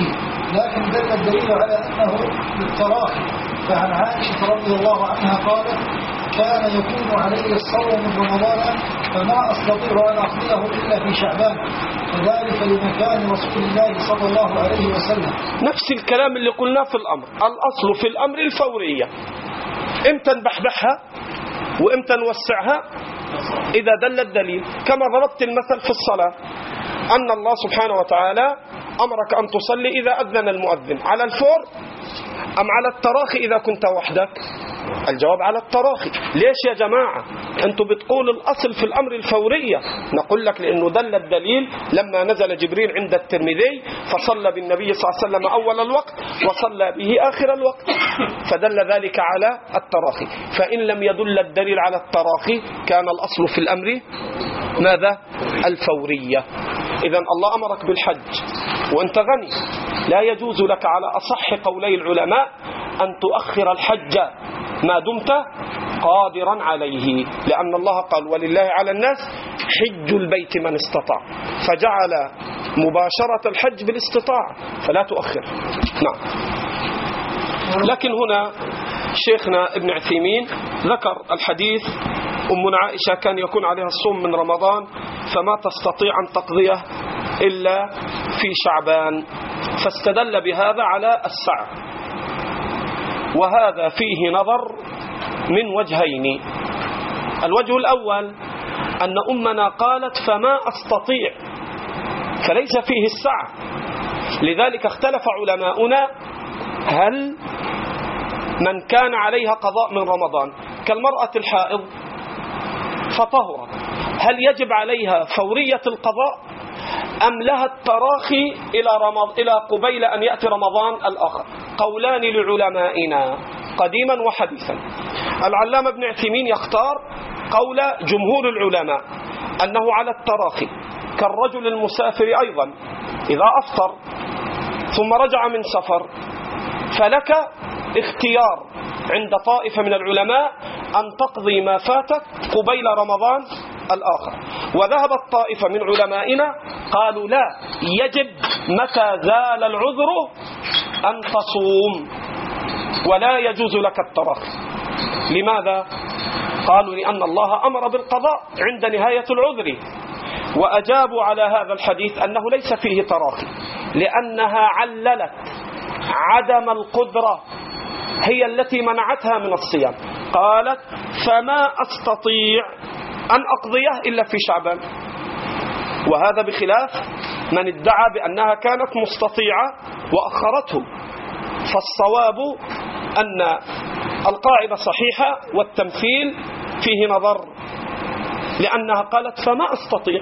لكن دل الدليل على أنه للتراخي. فعن عائشة رضي الله عنها قالت: كان يكون علي الصوم من رمضان فما أستطيع أن أقضيه إلا في شعبان، وذلك لمكان رسول الله صلى الله عليه وسلم.
نفس الكلام اللي قلناه في الأمر. الأصل في الأمر الفورية. إمتى نبحبحها وإمتى نوسعها؟ إذا دل الدليل. كما ضربت المثل في الصلاة، أن الله سبحانه وتعالى أمرك أن تصلي إذا أذن المؤذن على الفور أم على التراخي إذا كنت وحدك؟ الجواب على التراخي. ليش يا جماعة أنتوا بتقول الأصل في الأمر الفورية؟ نقول لك لأنه دل الدليل لما نزل جبريل عند الترمذي فصلى بالنبي صلى الله عليه وسلم أول الوقت وصلى به آخر الوقت، فدل ذلك على التراخي. فإن لم يدل الدليل على التراخي كان الأصل في الأمر ماذا؟ الفورية. إذن الله أمرك بالحج وأنت غني، لا يجوز لك على أصح قولي العلماء أن تؤخر الحج ما دمت قادرا عليه، لأن الله قال: ولله على الناس حج البيت من استطاع، فجعل مباشرة الحج بالاستطاعة، فلا تؤخر. نعم. لكن هنا شيخنا ابن عثيمين ذكر الحديث: أمنا عائشة كان يكون عليها الصوم من رمضان فما تستطيع أن تقضيه إلا في شعبان، فاستدل بهذا على السعة. وهذا فيه نظر من وجهين. الوجه الأول أن أمنا قالت: فما أستطيع، فليس فيه السعة. لذلك اختلف علماؤنا هل من كان عليها قضاء من رمضان كالمرأة الحائض فطهرت، هل يجب عليها فورية القضاء أم لها التراخي إلى رمض... إلى قبيل أن يأتي رمضان الآخر؟ قولان لعلمائنا قديما وحديثا. العلامة ابن عثيمين يختار قول جمهور العلماء أنه على التراخي، كالرجل المسافر أيضا إذا أفطر ثم رجع من سفر فلك اختيار عند طائفة من العلماء أن تقضي ما فاتك قبيل رمضان الآخر. وذهبت طائفة من علمائنا قالوا: لا، يجب متى زال العذر أن تصوم ولا يجوز لك التراخي. لماذا؟ قالوا: لأن الله أمر بالقضاء عند نهاية العذر. وأجابوا على هذا الحديث أنه ليس فيه تراخي، لأنها عللت عدم القدرة هي التي منعتها من الصيام. قالت: فما أستطيع أن أقضيه إلا في شعبان. وهذا بخلاف من ادعى بأنها كانت مستطيعة وأخرته. فالصواب أن القاعدة صحيحة والتمثيل فيه نظر، لأنها قالت: فما أستطيع.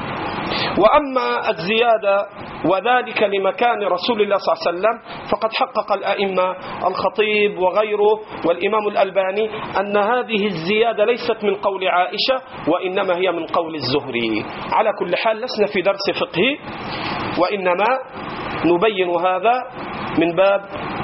وأما الزيادة وذلك لمكان رسول الله صلى الله عليه وسلم فقد حقق الأئمة الخطيب وغيره والإمام الألباني أن هذه الزيادة ليست من قول عائشة وإنما هي من قول الزهري. على كل حال لسنا في درس فقهي، وإنما نبين هذا من باب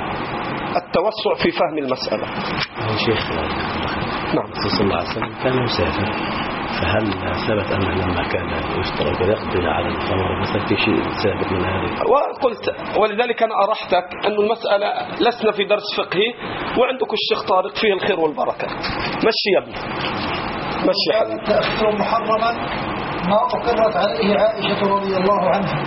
التوسع في فهم المسألة.
شيخ
نعم.
صلى الله عليه وسلم كان مسافر، فهل ثبت أنه لما كان يشترك يقضي على الخمر مثلا في شيء ثابت من هذه؟
وقلت ولذلك أنا أرحتك أن المسألة لسنا في درس فقهي، وعندك الشيخ طارق فيه الخير والبركة. مشي يا ابني، مشي حبيبي.
تأخير محرما ما أقرت عليه عائشة رضي الله عنها.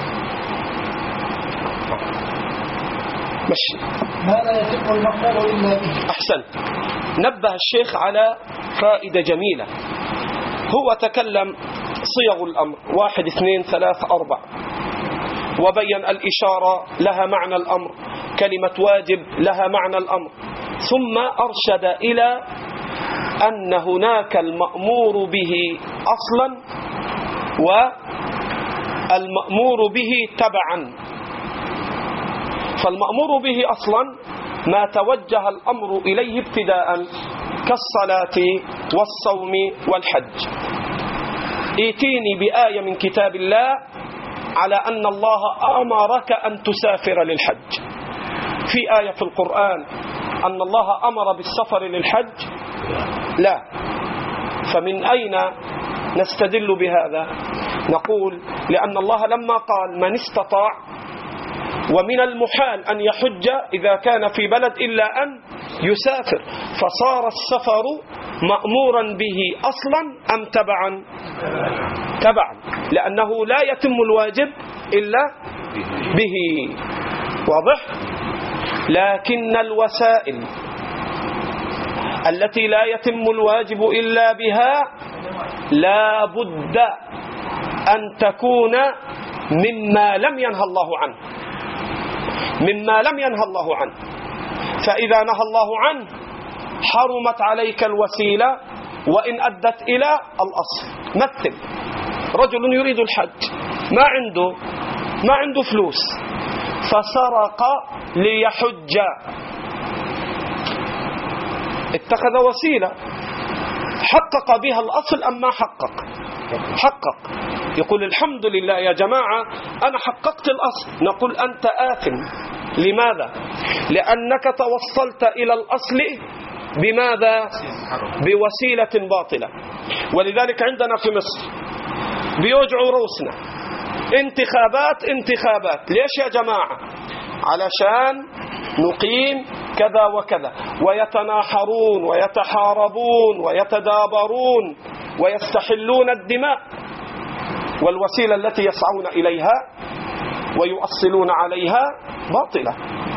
مشي.
ما لا يتم المأمور إلا به.
أحسن. نبه الشيخ على فائدة جميلة. هو تكلم صيغ الأمر واحد اثنين ثلاث أربع، وبين الإشارة لها معنى الأمر، كلمة واجب لها معنى الأمر، ثم أرشد إلى أن هناك المأمور به أصلا والمأمور به تبعا. فالمأمور به أصلا ما توجه الأمر إليه ابتداء كالصلاة والصوم والحج. ائتيني بآية من كتاب الله على أن الله أمرك أن تسافر للحج. في آية في القرآن أن الله أمر بالسفر للحج؟ لا. فمن أين نستدل بهذا؟ نقول لأن الله لما قال من استطاع ومن المحال أن يحج إذا كان في بلد إلا أن يسافر، فصار السفر مأمورا به أصلا أم تبعا؟ تبعا، لأنه لا يتم الواجب إلا به. واضح؟ لكن الوسائل التي لا يتم الواجب إلا بها لا بد أن تكون مما لم ينهى الله عنه، مما لم ينهى الله عنه. فإذا نهى الله عنه حرمت عليك الوسيلة وإن أدت إلى الأصل. مثل رجل يريد الحج، ما عنده ما عنده فلوس، فسرق ليحج، اتخذ وسيلة حقق بها الأصل أم ما حقق؟ حقق. يقول الحمد لله يا جماعة أنا حققت الأصل. نقول أنت آثم. لماذا؟ لأنك توصلت إلى الأصل بماذا؟ بوسيلة باطلة. ولذلك عندنا في مصر بيوجعوا روسنا انتخابات انتخابات. ليش يا جماعة؟ علشان نقيم كذا وكذا، ويتناحرون ويتحاربون ويتدابرون ويستحلون الدماء، والوسيلة التي يسعون إليها ويؤصلون عليها باطلة.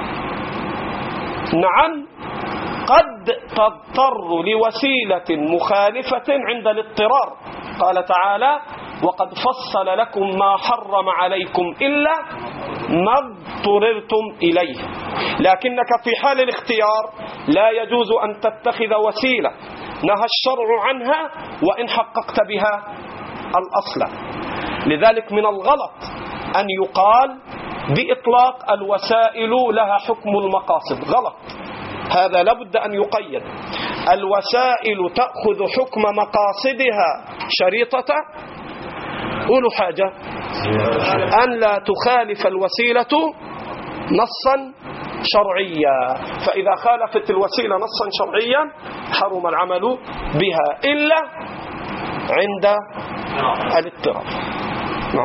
نعم، قد تضطر لوسيلة مخالفة عند الاضطرار. قال تعالى: وقد فصل لكم ما حرم عليكم إلا ما اضطررتم إليه. لكنك في حال الاختيار لا يجوز أن تتخذ وسيلة نهى الشرع عنها وإن حققت بها الأصل. لذلك من الغلط أن يقال بإطلاق الوسائل لها حكم المقاصد. غلط، هذا لابد أن يقيد. الوسائل تأخذ حكم مقاصدها شريطة قولوا حاجة أن لا تخالف الوسيلة نصا شرعيا. فإذا خالفت الوسيلة نصا شرعيا حرم العمل بها إلا عند الاضطرار. نعم.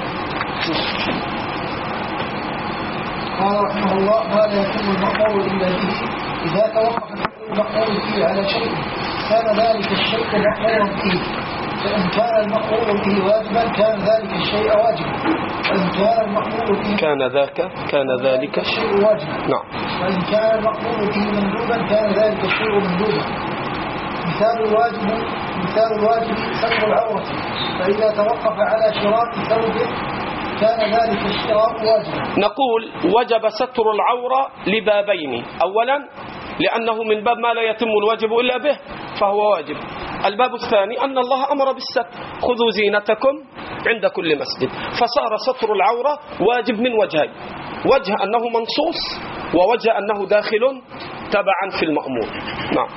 قال رحمه الله: ما لا يتم المأمور إلا به إذا توقف المأمور فيه على شيء كان ذلك الشيء مأمورا فيه، فإن كان المأمور به واجبا كان ذلك الشيء واجبا، وإن كان المأمور به
كان ذاك كان ذلك
الشيء واجبا.
نعم.
وإن كان المأمور به مندوبا كان ذلك الشيء مندوبا. مثال الواجب مثال الواجب ستر العورة، فإذا توقف على شراء ثوب كان ذلك الشراء واجبا.
نقول وجب ستر العورة لبابين: أولا لأنه من باب ما لا يتم الواجب إلا به فهو واجب. الباب الثاني أن الله أمر بالستر: خذوا زينتكم عند كل مسجد. فصار ستر العورة واجب من وجهين: وجه أنه منصوص، ووجه أنه داخل تبعا في المأمور. نعم.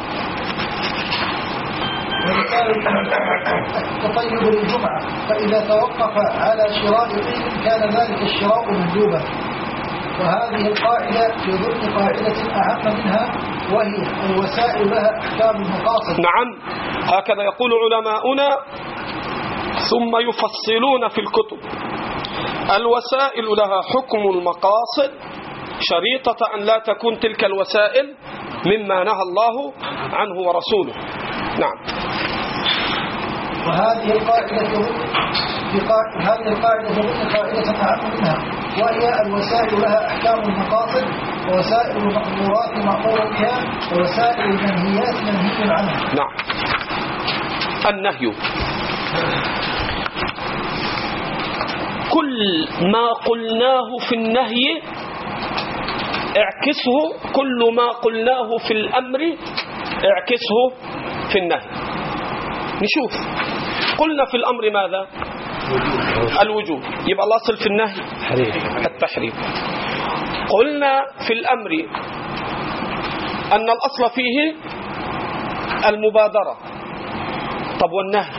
التطيب للجمعة، فإذا توقف على شراء طيب كان ذلك الشراء مندوبا. وهذه القاعدة في ضمن قاعدة أعم منها، وهي الوسائل لها أحكام المقاصد.
نعم، هكذا يقول علماؤنا ثم يفصلون في الكتب: الوسائل لها حكم المقاصد شريطة أن لا تكون تلك الوسائل مما نهى الله عنه ورسوله. نعم.
وهذه القاعدة في هذه القاعدة ضمن قاعدة أعم منها، وهي الوسائل لها أحكام المقاصد، ووسائل المأمورات مأمور بها، ووسائل المنهيات منهي عنها.
نعم. النهي كل ما قلناه في النهي اعكسه، كل ما قلناه في الأمر اعكسه في النهي. نشوف، قلنا في الأمر ماذا؟ الوجوب، يبقى الأصل في النهي التحريم. قلنا في الأمر أن الأصل فيه المبادرة. طب والنهي؟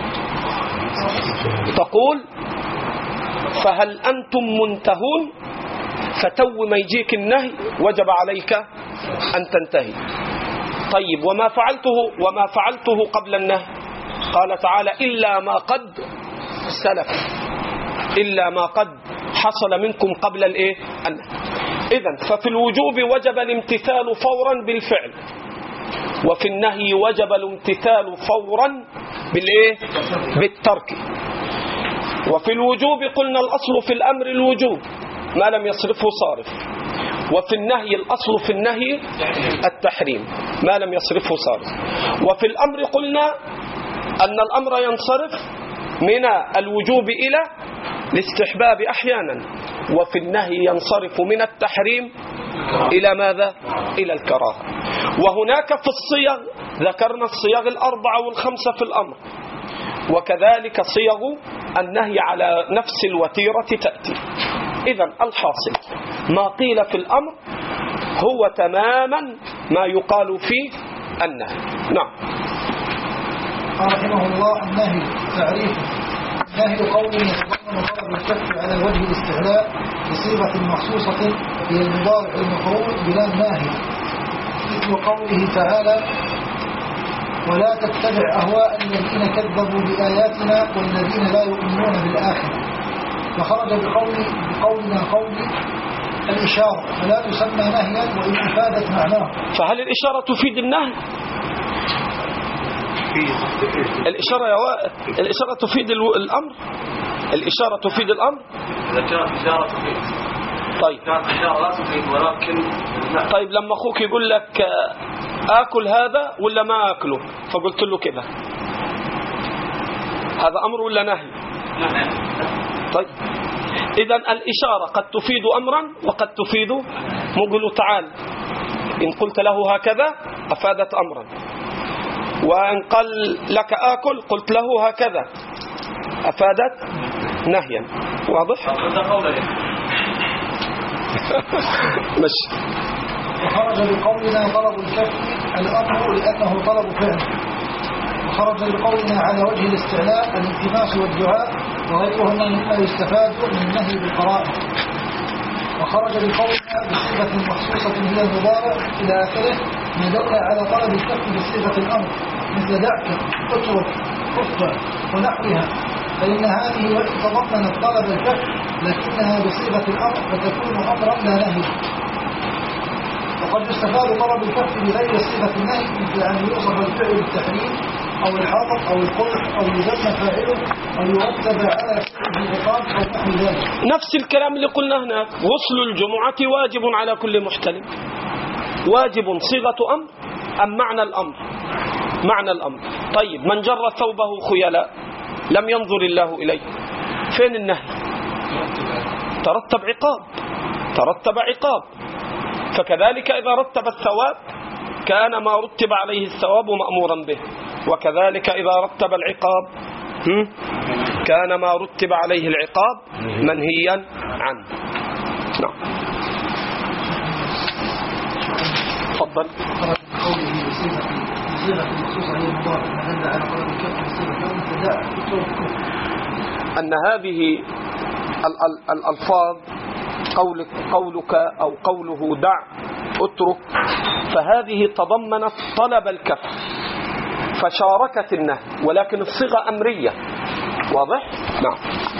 تقول فهل أنتم منتهون؟ فتو ما يجيك النهي وجب عليك أن تنتهي. طيب وما فعلته وما فعلته قبل النهي؟ قال تعالى: إلا ما قد سلف، إلا ما قد حصل منكم قبل الإيه؟ النهي. إذن ففي الوجوب وجب الامتثال فورا بالفعل، وفي النهي وجب الامتثال فورا بالإيه؟ بالترك. وفي الوجوب قلنا الأصل في الأمر الوجوب ما لم يصرفه صارف، وفي النهي الأصل في النهي التحريم ما لم يصرفه صارف. وفي الأمر قلنا أن الأمر ينصرف من الوجوب إلى الاستحباب أحيانا، وفي النهي ينصرف من التحريم إلى ماذا؟ إلى الكراهة. وهناك في الصيغ ذكرنا الصيغ الأربعة والخمسة في الأمر، وكذلك صيغ النهي على نفس الوتيرة تأتي. إذن الحاصل ما قيل في الأمر هو تماما ما يقال في النهي. نعم.
رحمه الله النهي تعريفه: النهي قول يتضمن طلب الكف على وجه الاستعلاء بصيغة مخصوصة هي المضارع المفعول بلا ناهي، مثل قوله تعالى: ولا تتبع أهواء الذين كذبوا بآياتنا والذين لا يؤمنون بالآخرة. فخرج بقول بقولنا قول الإشارة فلا تسمى نهيا وإن أفادت معناه.
فهل الإشارة تفيد النهي؟ الإشارة يا وائل، الإشارة تفيد الأمر؟ الإشارة تفيد الأمر؟
إذا كانت إشارة تفيد.
طيب
كانت إشارة لا تفيد ولكن.
طيب لما أخوك يقول لك آكل هذا ولا ما آكله فقلت له كذا، هذا أمر ولا نهي؟ طيب إذن الإشارة قد تفيد أمرا وقد تفيد مقول تعال، إن قلت له هكذا أفادت أمرا، وإن قال لك آكل قلت له هكذا أفادت نهيا. واضح؟ مش
وخرج بقولنا طلب الكف الأمر لأنه طلب فعل، وخرج بقولنا على وجه الاستعلاء الالتماس والدعاء وغيرهما مما يستفاد من النهي بالقرائن. وخرج بقولنا بصيغة مخصوصة هي المضارع إلى آخره يدل على طلب الكف بصيغة الأمر، مثل دعك، اترك، كف ونحوها، فإن هذه وإن تضمنت طلب الكف لكنها بصيغة الأمر فتكون أمرا لا نهي. وقد يستفاد طلب الكف بغير صيغة النهي، مثل أن يوصف الفعل بالتحريم أو الحاطط أو القلح أو يذم فاعله أو يرتب على فعل العقاب أو نحو ذلك.
نفس الكلام اللي قلنا هناك: غسل الجمعة واجب على كل محتلم. واجب صيغة أمر أم معنى الأمر؟ معنى الأمر. طيب من جر ثوبه خيلاء لم ينظر الله إليه، فين النهي؟ ترتب عقاب، ترتب عقاب. فكذلك إذا رتب الثواب كان ما رتب عليه الثواب مأمورا به، وكذلك إذا رتب العقاب كان ما رتب عليه العقاب منهيا عنه. نعم. تفضل. أن هذه الألفاظ قولك قولك أو قوله دع اترك، فهذه تضمنت طلب الكف فشاركت النهي، ولكن الصيغة أمرية. واضح؟ نعم.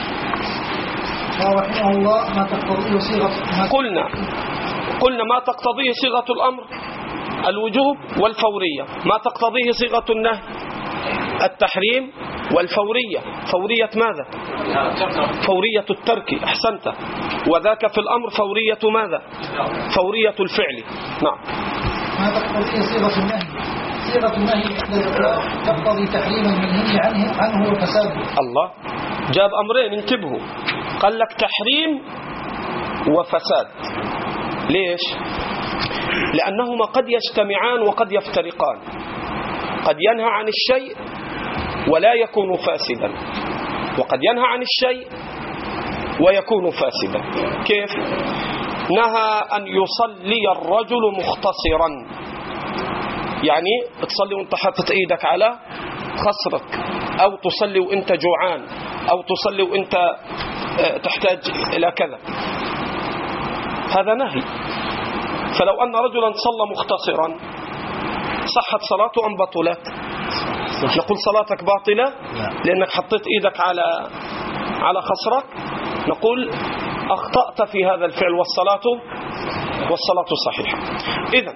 رحمه الله ما تقتضيه صيغة
قلنا قلنا ما تقتضيه صيغة الأمر الوجوب والفورية، ما تقتضيه صيغة النهي التحريم والفورية. فورية ماذا؟ فورية الترك. أحسنت. وذاك في الأمر فورية ماذا؟ فورية الفعل. نعم.
ما تقتضيه صيغة النهي. صيغة النهي عند الإطلاق تقتضي تحريما منهي عنه عنه وفساده.
الله جاب أمرين، انتبهوا، قال لك تحريم وفساد. ليش؟ لأنهما قد يجتمعان وقد يفترقان. قد ينهى عن الشيء ولا يكون فاسدا، وقد ينهى عن الشيء ويكون فاسدا. كيف؟ نهى أن يصلي الرجل مختصرا، يعني تصلي وانت حاطط ايدك على خصرك، أو تصلي وانت جوعان، أو تصلي وانت تحتاج إلى كذا. هذا نهي. فلو أن رجلا صلى مختصرا صحت صلاته أم بطلت؟ نقول صلاتك باطلة لأنك حطيت إيدك على على خصرك. نقول أخطأت في هذا الفعل والصلاة والصلاة صحيحة. إذن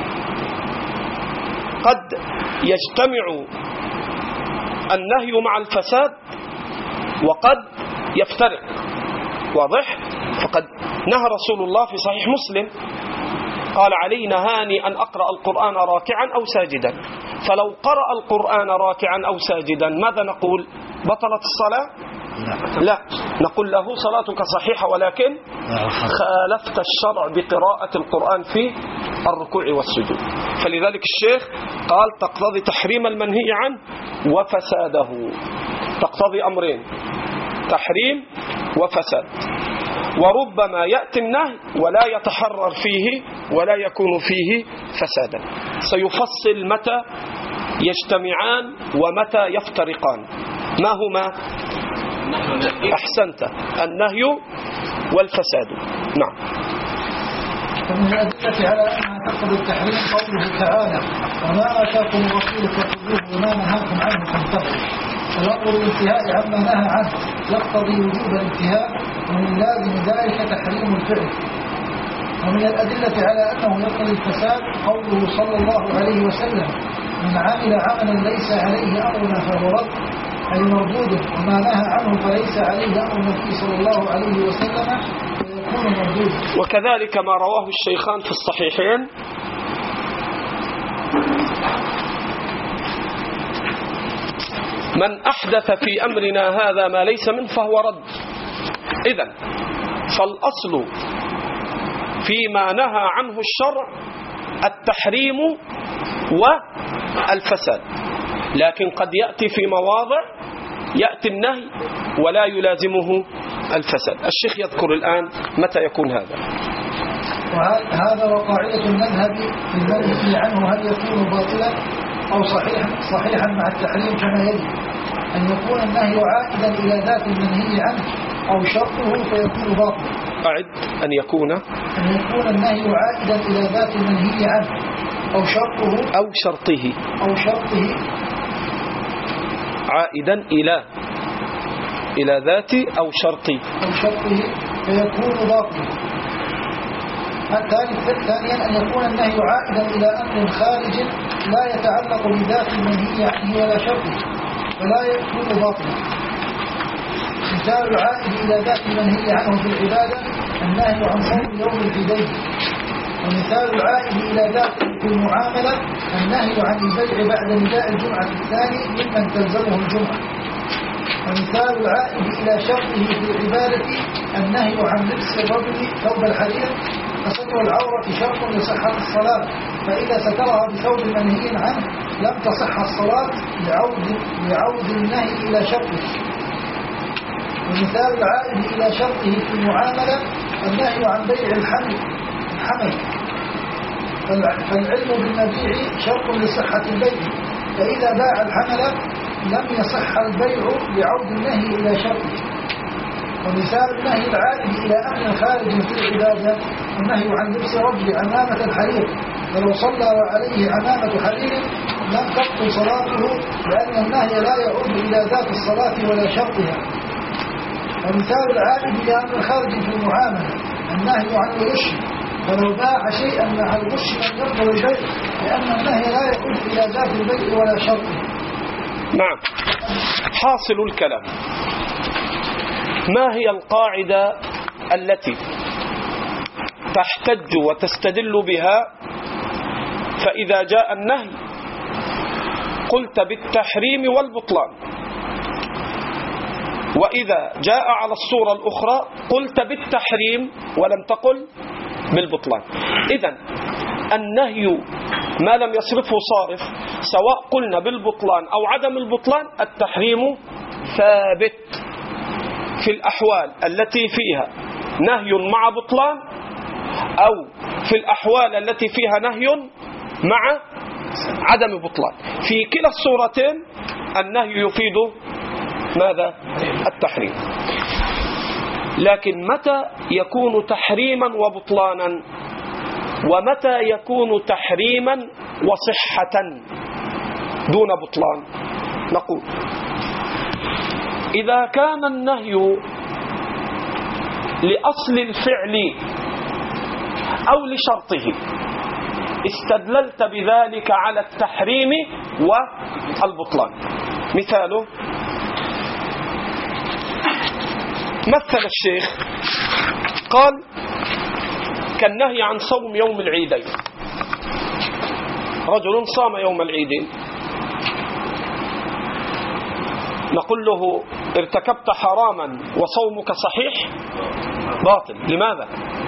قد يجتمع النهي مع الفساد وقد يفترق، واضح؟ فقد نهى رسول الله في صحيح مسلم قال علي نهاني أن أقرأ القرآن راكعا أو ساجدا، فلو قرأ القرآن راكعا أو ساجدا ماذا نقول؟ بطلت الصلاة؟ لا، نقول له صلاتك صحيحة ولكن خالفت الشرع بقراءة القرآن في الركوع والسجود. فلذلك الشيخ قال تقتضي تحريم المنهي عنه وفساده، تقتضي أمرين، تحريم وفساد. وربما يأتي النهي ولا يتحرر فيه ولا يكون فيه فسادا. سيفصل متى يجتمعان ومتى يفترقان. ما هما؟ أحسنت، النهي والفساد. نعم.
ومن الأدلة على أنها تقتضي التحريم قوله تعالى وما آتاكم الرسول فخذوه وما نهاكم عنه فانتهوا. فالأمر الانتهاء عما نهى عنه يقتضي وجوب الانتهاء، ومن لازم ذلك تحريم الفعل. ومن الأدلة على أنه يقتضي الفساد قوله صلى الله عليه وسلم من عمل عملا ليس عليه أمرنا فهو رد، أي مردود، وما نهى عنه فليس عليه أمر النبي صلى الله عليه وسلم فيكون مردودا.
وكذلك ما رواه الشيخان في الصحيحين من أحدث في أمرنا هذا ما ليس منه فهو رد. إذن فالأصل فيما نهى عنه الشرع التحريم والفساد، لكن قد يأتي في مواضع يأتي النهي ولا يلازمه الفساد. الشيخ يذكر الآن متى يكون هذا.
وهذا وقاعدة المذهب في المنهي عنه هل يكون باطلا أو صحيحا صحيحا مع التحريم كما يجب أن يكون النهي عائدا إلى ذات المنهي عنه أو شرطه فيكون باطلا.
أعد أن يكون
أن يكون النهي عائدا إلى ذات المنهي عنه أو شرطه
أو شرطه
أو شرطه
عائدا إلى إلى ذات أو شرطه
أو شرطه فيكون باطلا. الثالث ثانيا أن يكون النهي عائدا إلى أمر خارج لا يتعلق بذات المنهي عنه ولا شرطه فلا يكون باطلا. مثال العائد إلى ذات المنهي عنه في العبادة النهي عن صوم يوم العيدين، ومثال العائد إلى ذات في المعاملة النهي عن البيع بعد نداء الجمعة الثاني ممن تلزمه الجمعة، ومثال العائد إلى شرطه في العبادة النهي عن لبس الرجل ثوب الحرير، فستر العورة شرط لصحة الصلاة، فإذا سترها بثوب منهي عنه لم تصح الصلاة لعود, لعود النهي إلى شرطه. ومثال العائد إلى شرطه في المعاملة النهي عن بيع الحمل الحمل فالعلم بالمبيع شرط لصحة البيع، فإذا باع الحمل لم يصح البيع لعود النهي إلى شرطه. ومثال النهي العائد إلى أمر خارج في العبادة النهي عن لبس رجل عمامة الحرير، فلو صلى وعليه عمامة حرير لم تبطل صلاته لأن النهي لا يعود إلى ذات الصلاة ولا شرطها. ومثال العائد إلى أمر خارج في المعاملة النهي عن الغش، فلو باع شيئا مع الغش لم يبطل البيع لأن النهي لا يعود إلى ذات البيع ولا شرطه.
نعم. حاصل الكلام ما هي القاعدة التي تحتج وتستدل بها فإذا جاء النهي قلت بالتحريم والبطلان، وإذا جاء على الصورة الأخرى قلت بالتحريم ولم تقل بالبطلان. إذن النهي ما لم يصرفه صارف سواء قلنا بالبطلان أو عدم البطلان التحريم ثابت في الأحوال التي فيها نهي مع بطلان أو في الأحوال التي فيها نهي مع عدم بطلان. في كلا الصورتين النهي يفيد ماذا؟ التحريم. لكن متى يكون تحريما وبطلانا ومتى يكون تحريما وصحة دون بطلان؟ نقول إذا كان النهي لأصل الفعل أو لشرطه استدللت بذلك على التحريم والبطلان. مثاله مثل الشيخ قال كالنهي عن صوم يوم العيدين. رجل صام يوم العيدين، نقول له ارتكبت حراما وصومك صحيح باطل. لماذا؟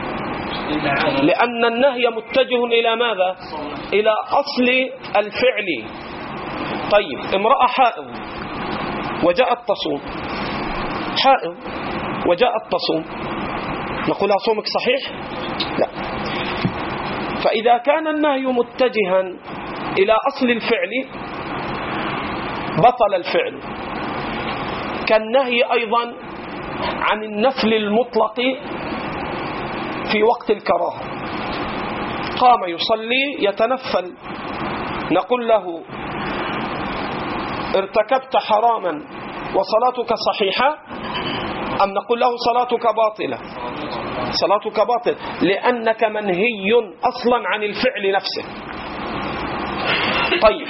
لأن النهي متجه إلى ماذا؟ إلى أصل الفعل. طيب امرأة حائض وجاءت تصوم، حائض وجاءت تصوم، نقولها صومك صحيح؟ لا. فإذا كان النهي متجها إلى أصل الفعل بطل الفعل، كالنهي أيضا عن النفل المطلق في وقت الكراهة. قام يصلي يتنفل، نقول له ارتكبت حراما وصلاتك صحيحة، أم نقول له صلاتك باطلة؟ صلاتك باطل، لأنك منهي أصلا عن الفعل نفسه. طيب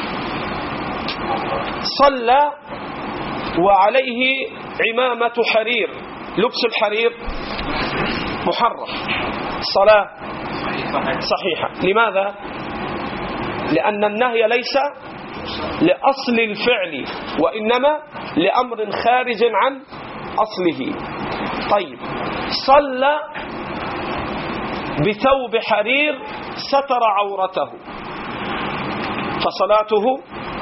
صلى وعليه عمامة حرير، لبس الحرير محرم، صلاة صحيحة. لماذا؟ لأن النهي ليس لأصل الفعل وإنما لأمر خارج عن أصله. طيب صلى بثوب حرير ستر عورته، فصلاته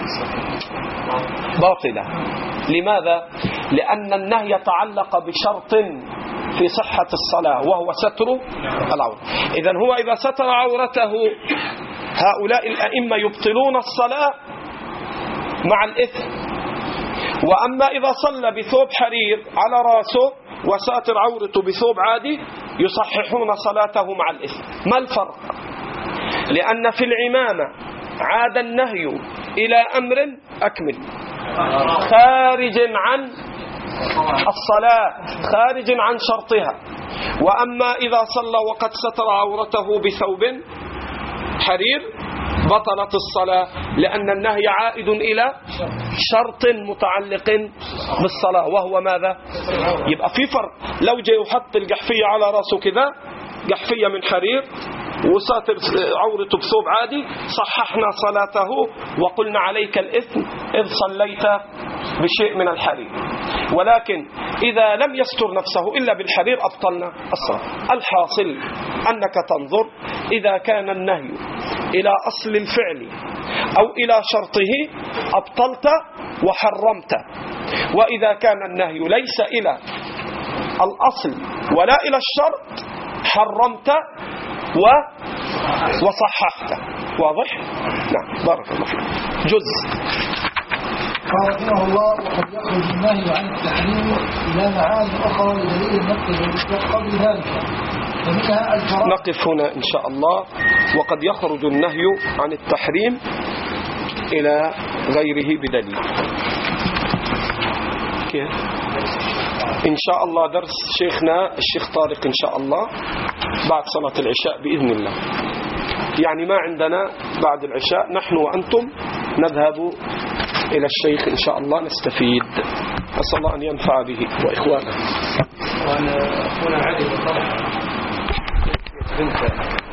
باطلة. لماذا؟ لأن النهي يتعلق بشرط في صحة الصلاة وهو ستر العورة. إذن هو إذا ستر عورته هؤلاء الأئمة يبطلون الصلاة مع الإثم، وأما إذا صلى بثوب حرير على رأسه وساتر عورته بثوب عادي يصححون صلاته مع الإثم. ما الفرق؟ لأن في العمامة عاد النهي إلى أمر أكمل خارج عن الصلاة، خارج عن شرطها. وأما إذا صلى وقد ستر عورته بثوب حرير بطلت الصلاة، لأن النهي عائد إلى شرط متعلق بالصلاة وهو ماذا؟ يبقى في فرق. لو جاء يحط الجحفية على رأسه كذا، جحفية من حرير وساتر عورته بثوب عادي، صححنا صلاته وقلنا عليك الإثم إذ صليت بشيء من الحرير. ولكن إذا لم يستر نفسه إلا بالحرير أبطلنا الصلاة. الحاصل أنك تنظر إذا كان النهي إلى أصل الفعل أو إلى شرطه أبطلت وحرمت، وإذا كان النهي ليس إلى الأصل ولا إلى الشرط حرمت و وصححت. واضح؟ نعم بارك الله فيك. جزء
قال رحمه الله وقد يخرج النهي عن التحريم إلى معاني أخرى لدليل النقل قبل ذلك، فمنها الفرق.
نقف هنا إن شاء الله. وقد يخرج النهي عن التحريم إلى غيره بدليل. كيف؟ إن شاء الله درس شيخنا الشيخ طارق إن شاء الله بعد صلاة العشاء بإذن الله. يعني ما عندنا بعد العشاء، نحن وأنتم نذهب إلى الشيخ إن شاء الله نستفيد. أسأل الله أن ينفع به وإخوانه.
وأنا أخونا عادي بالطبع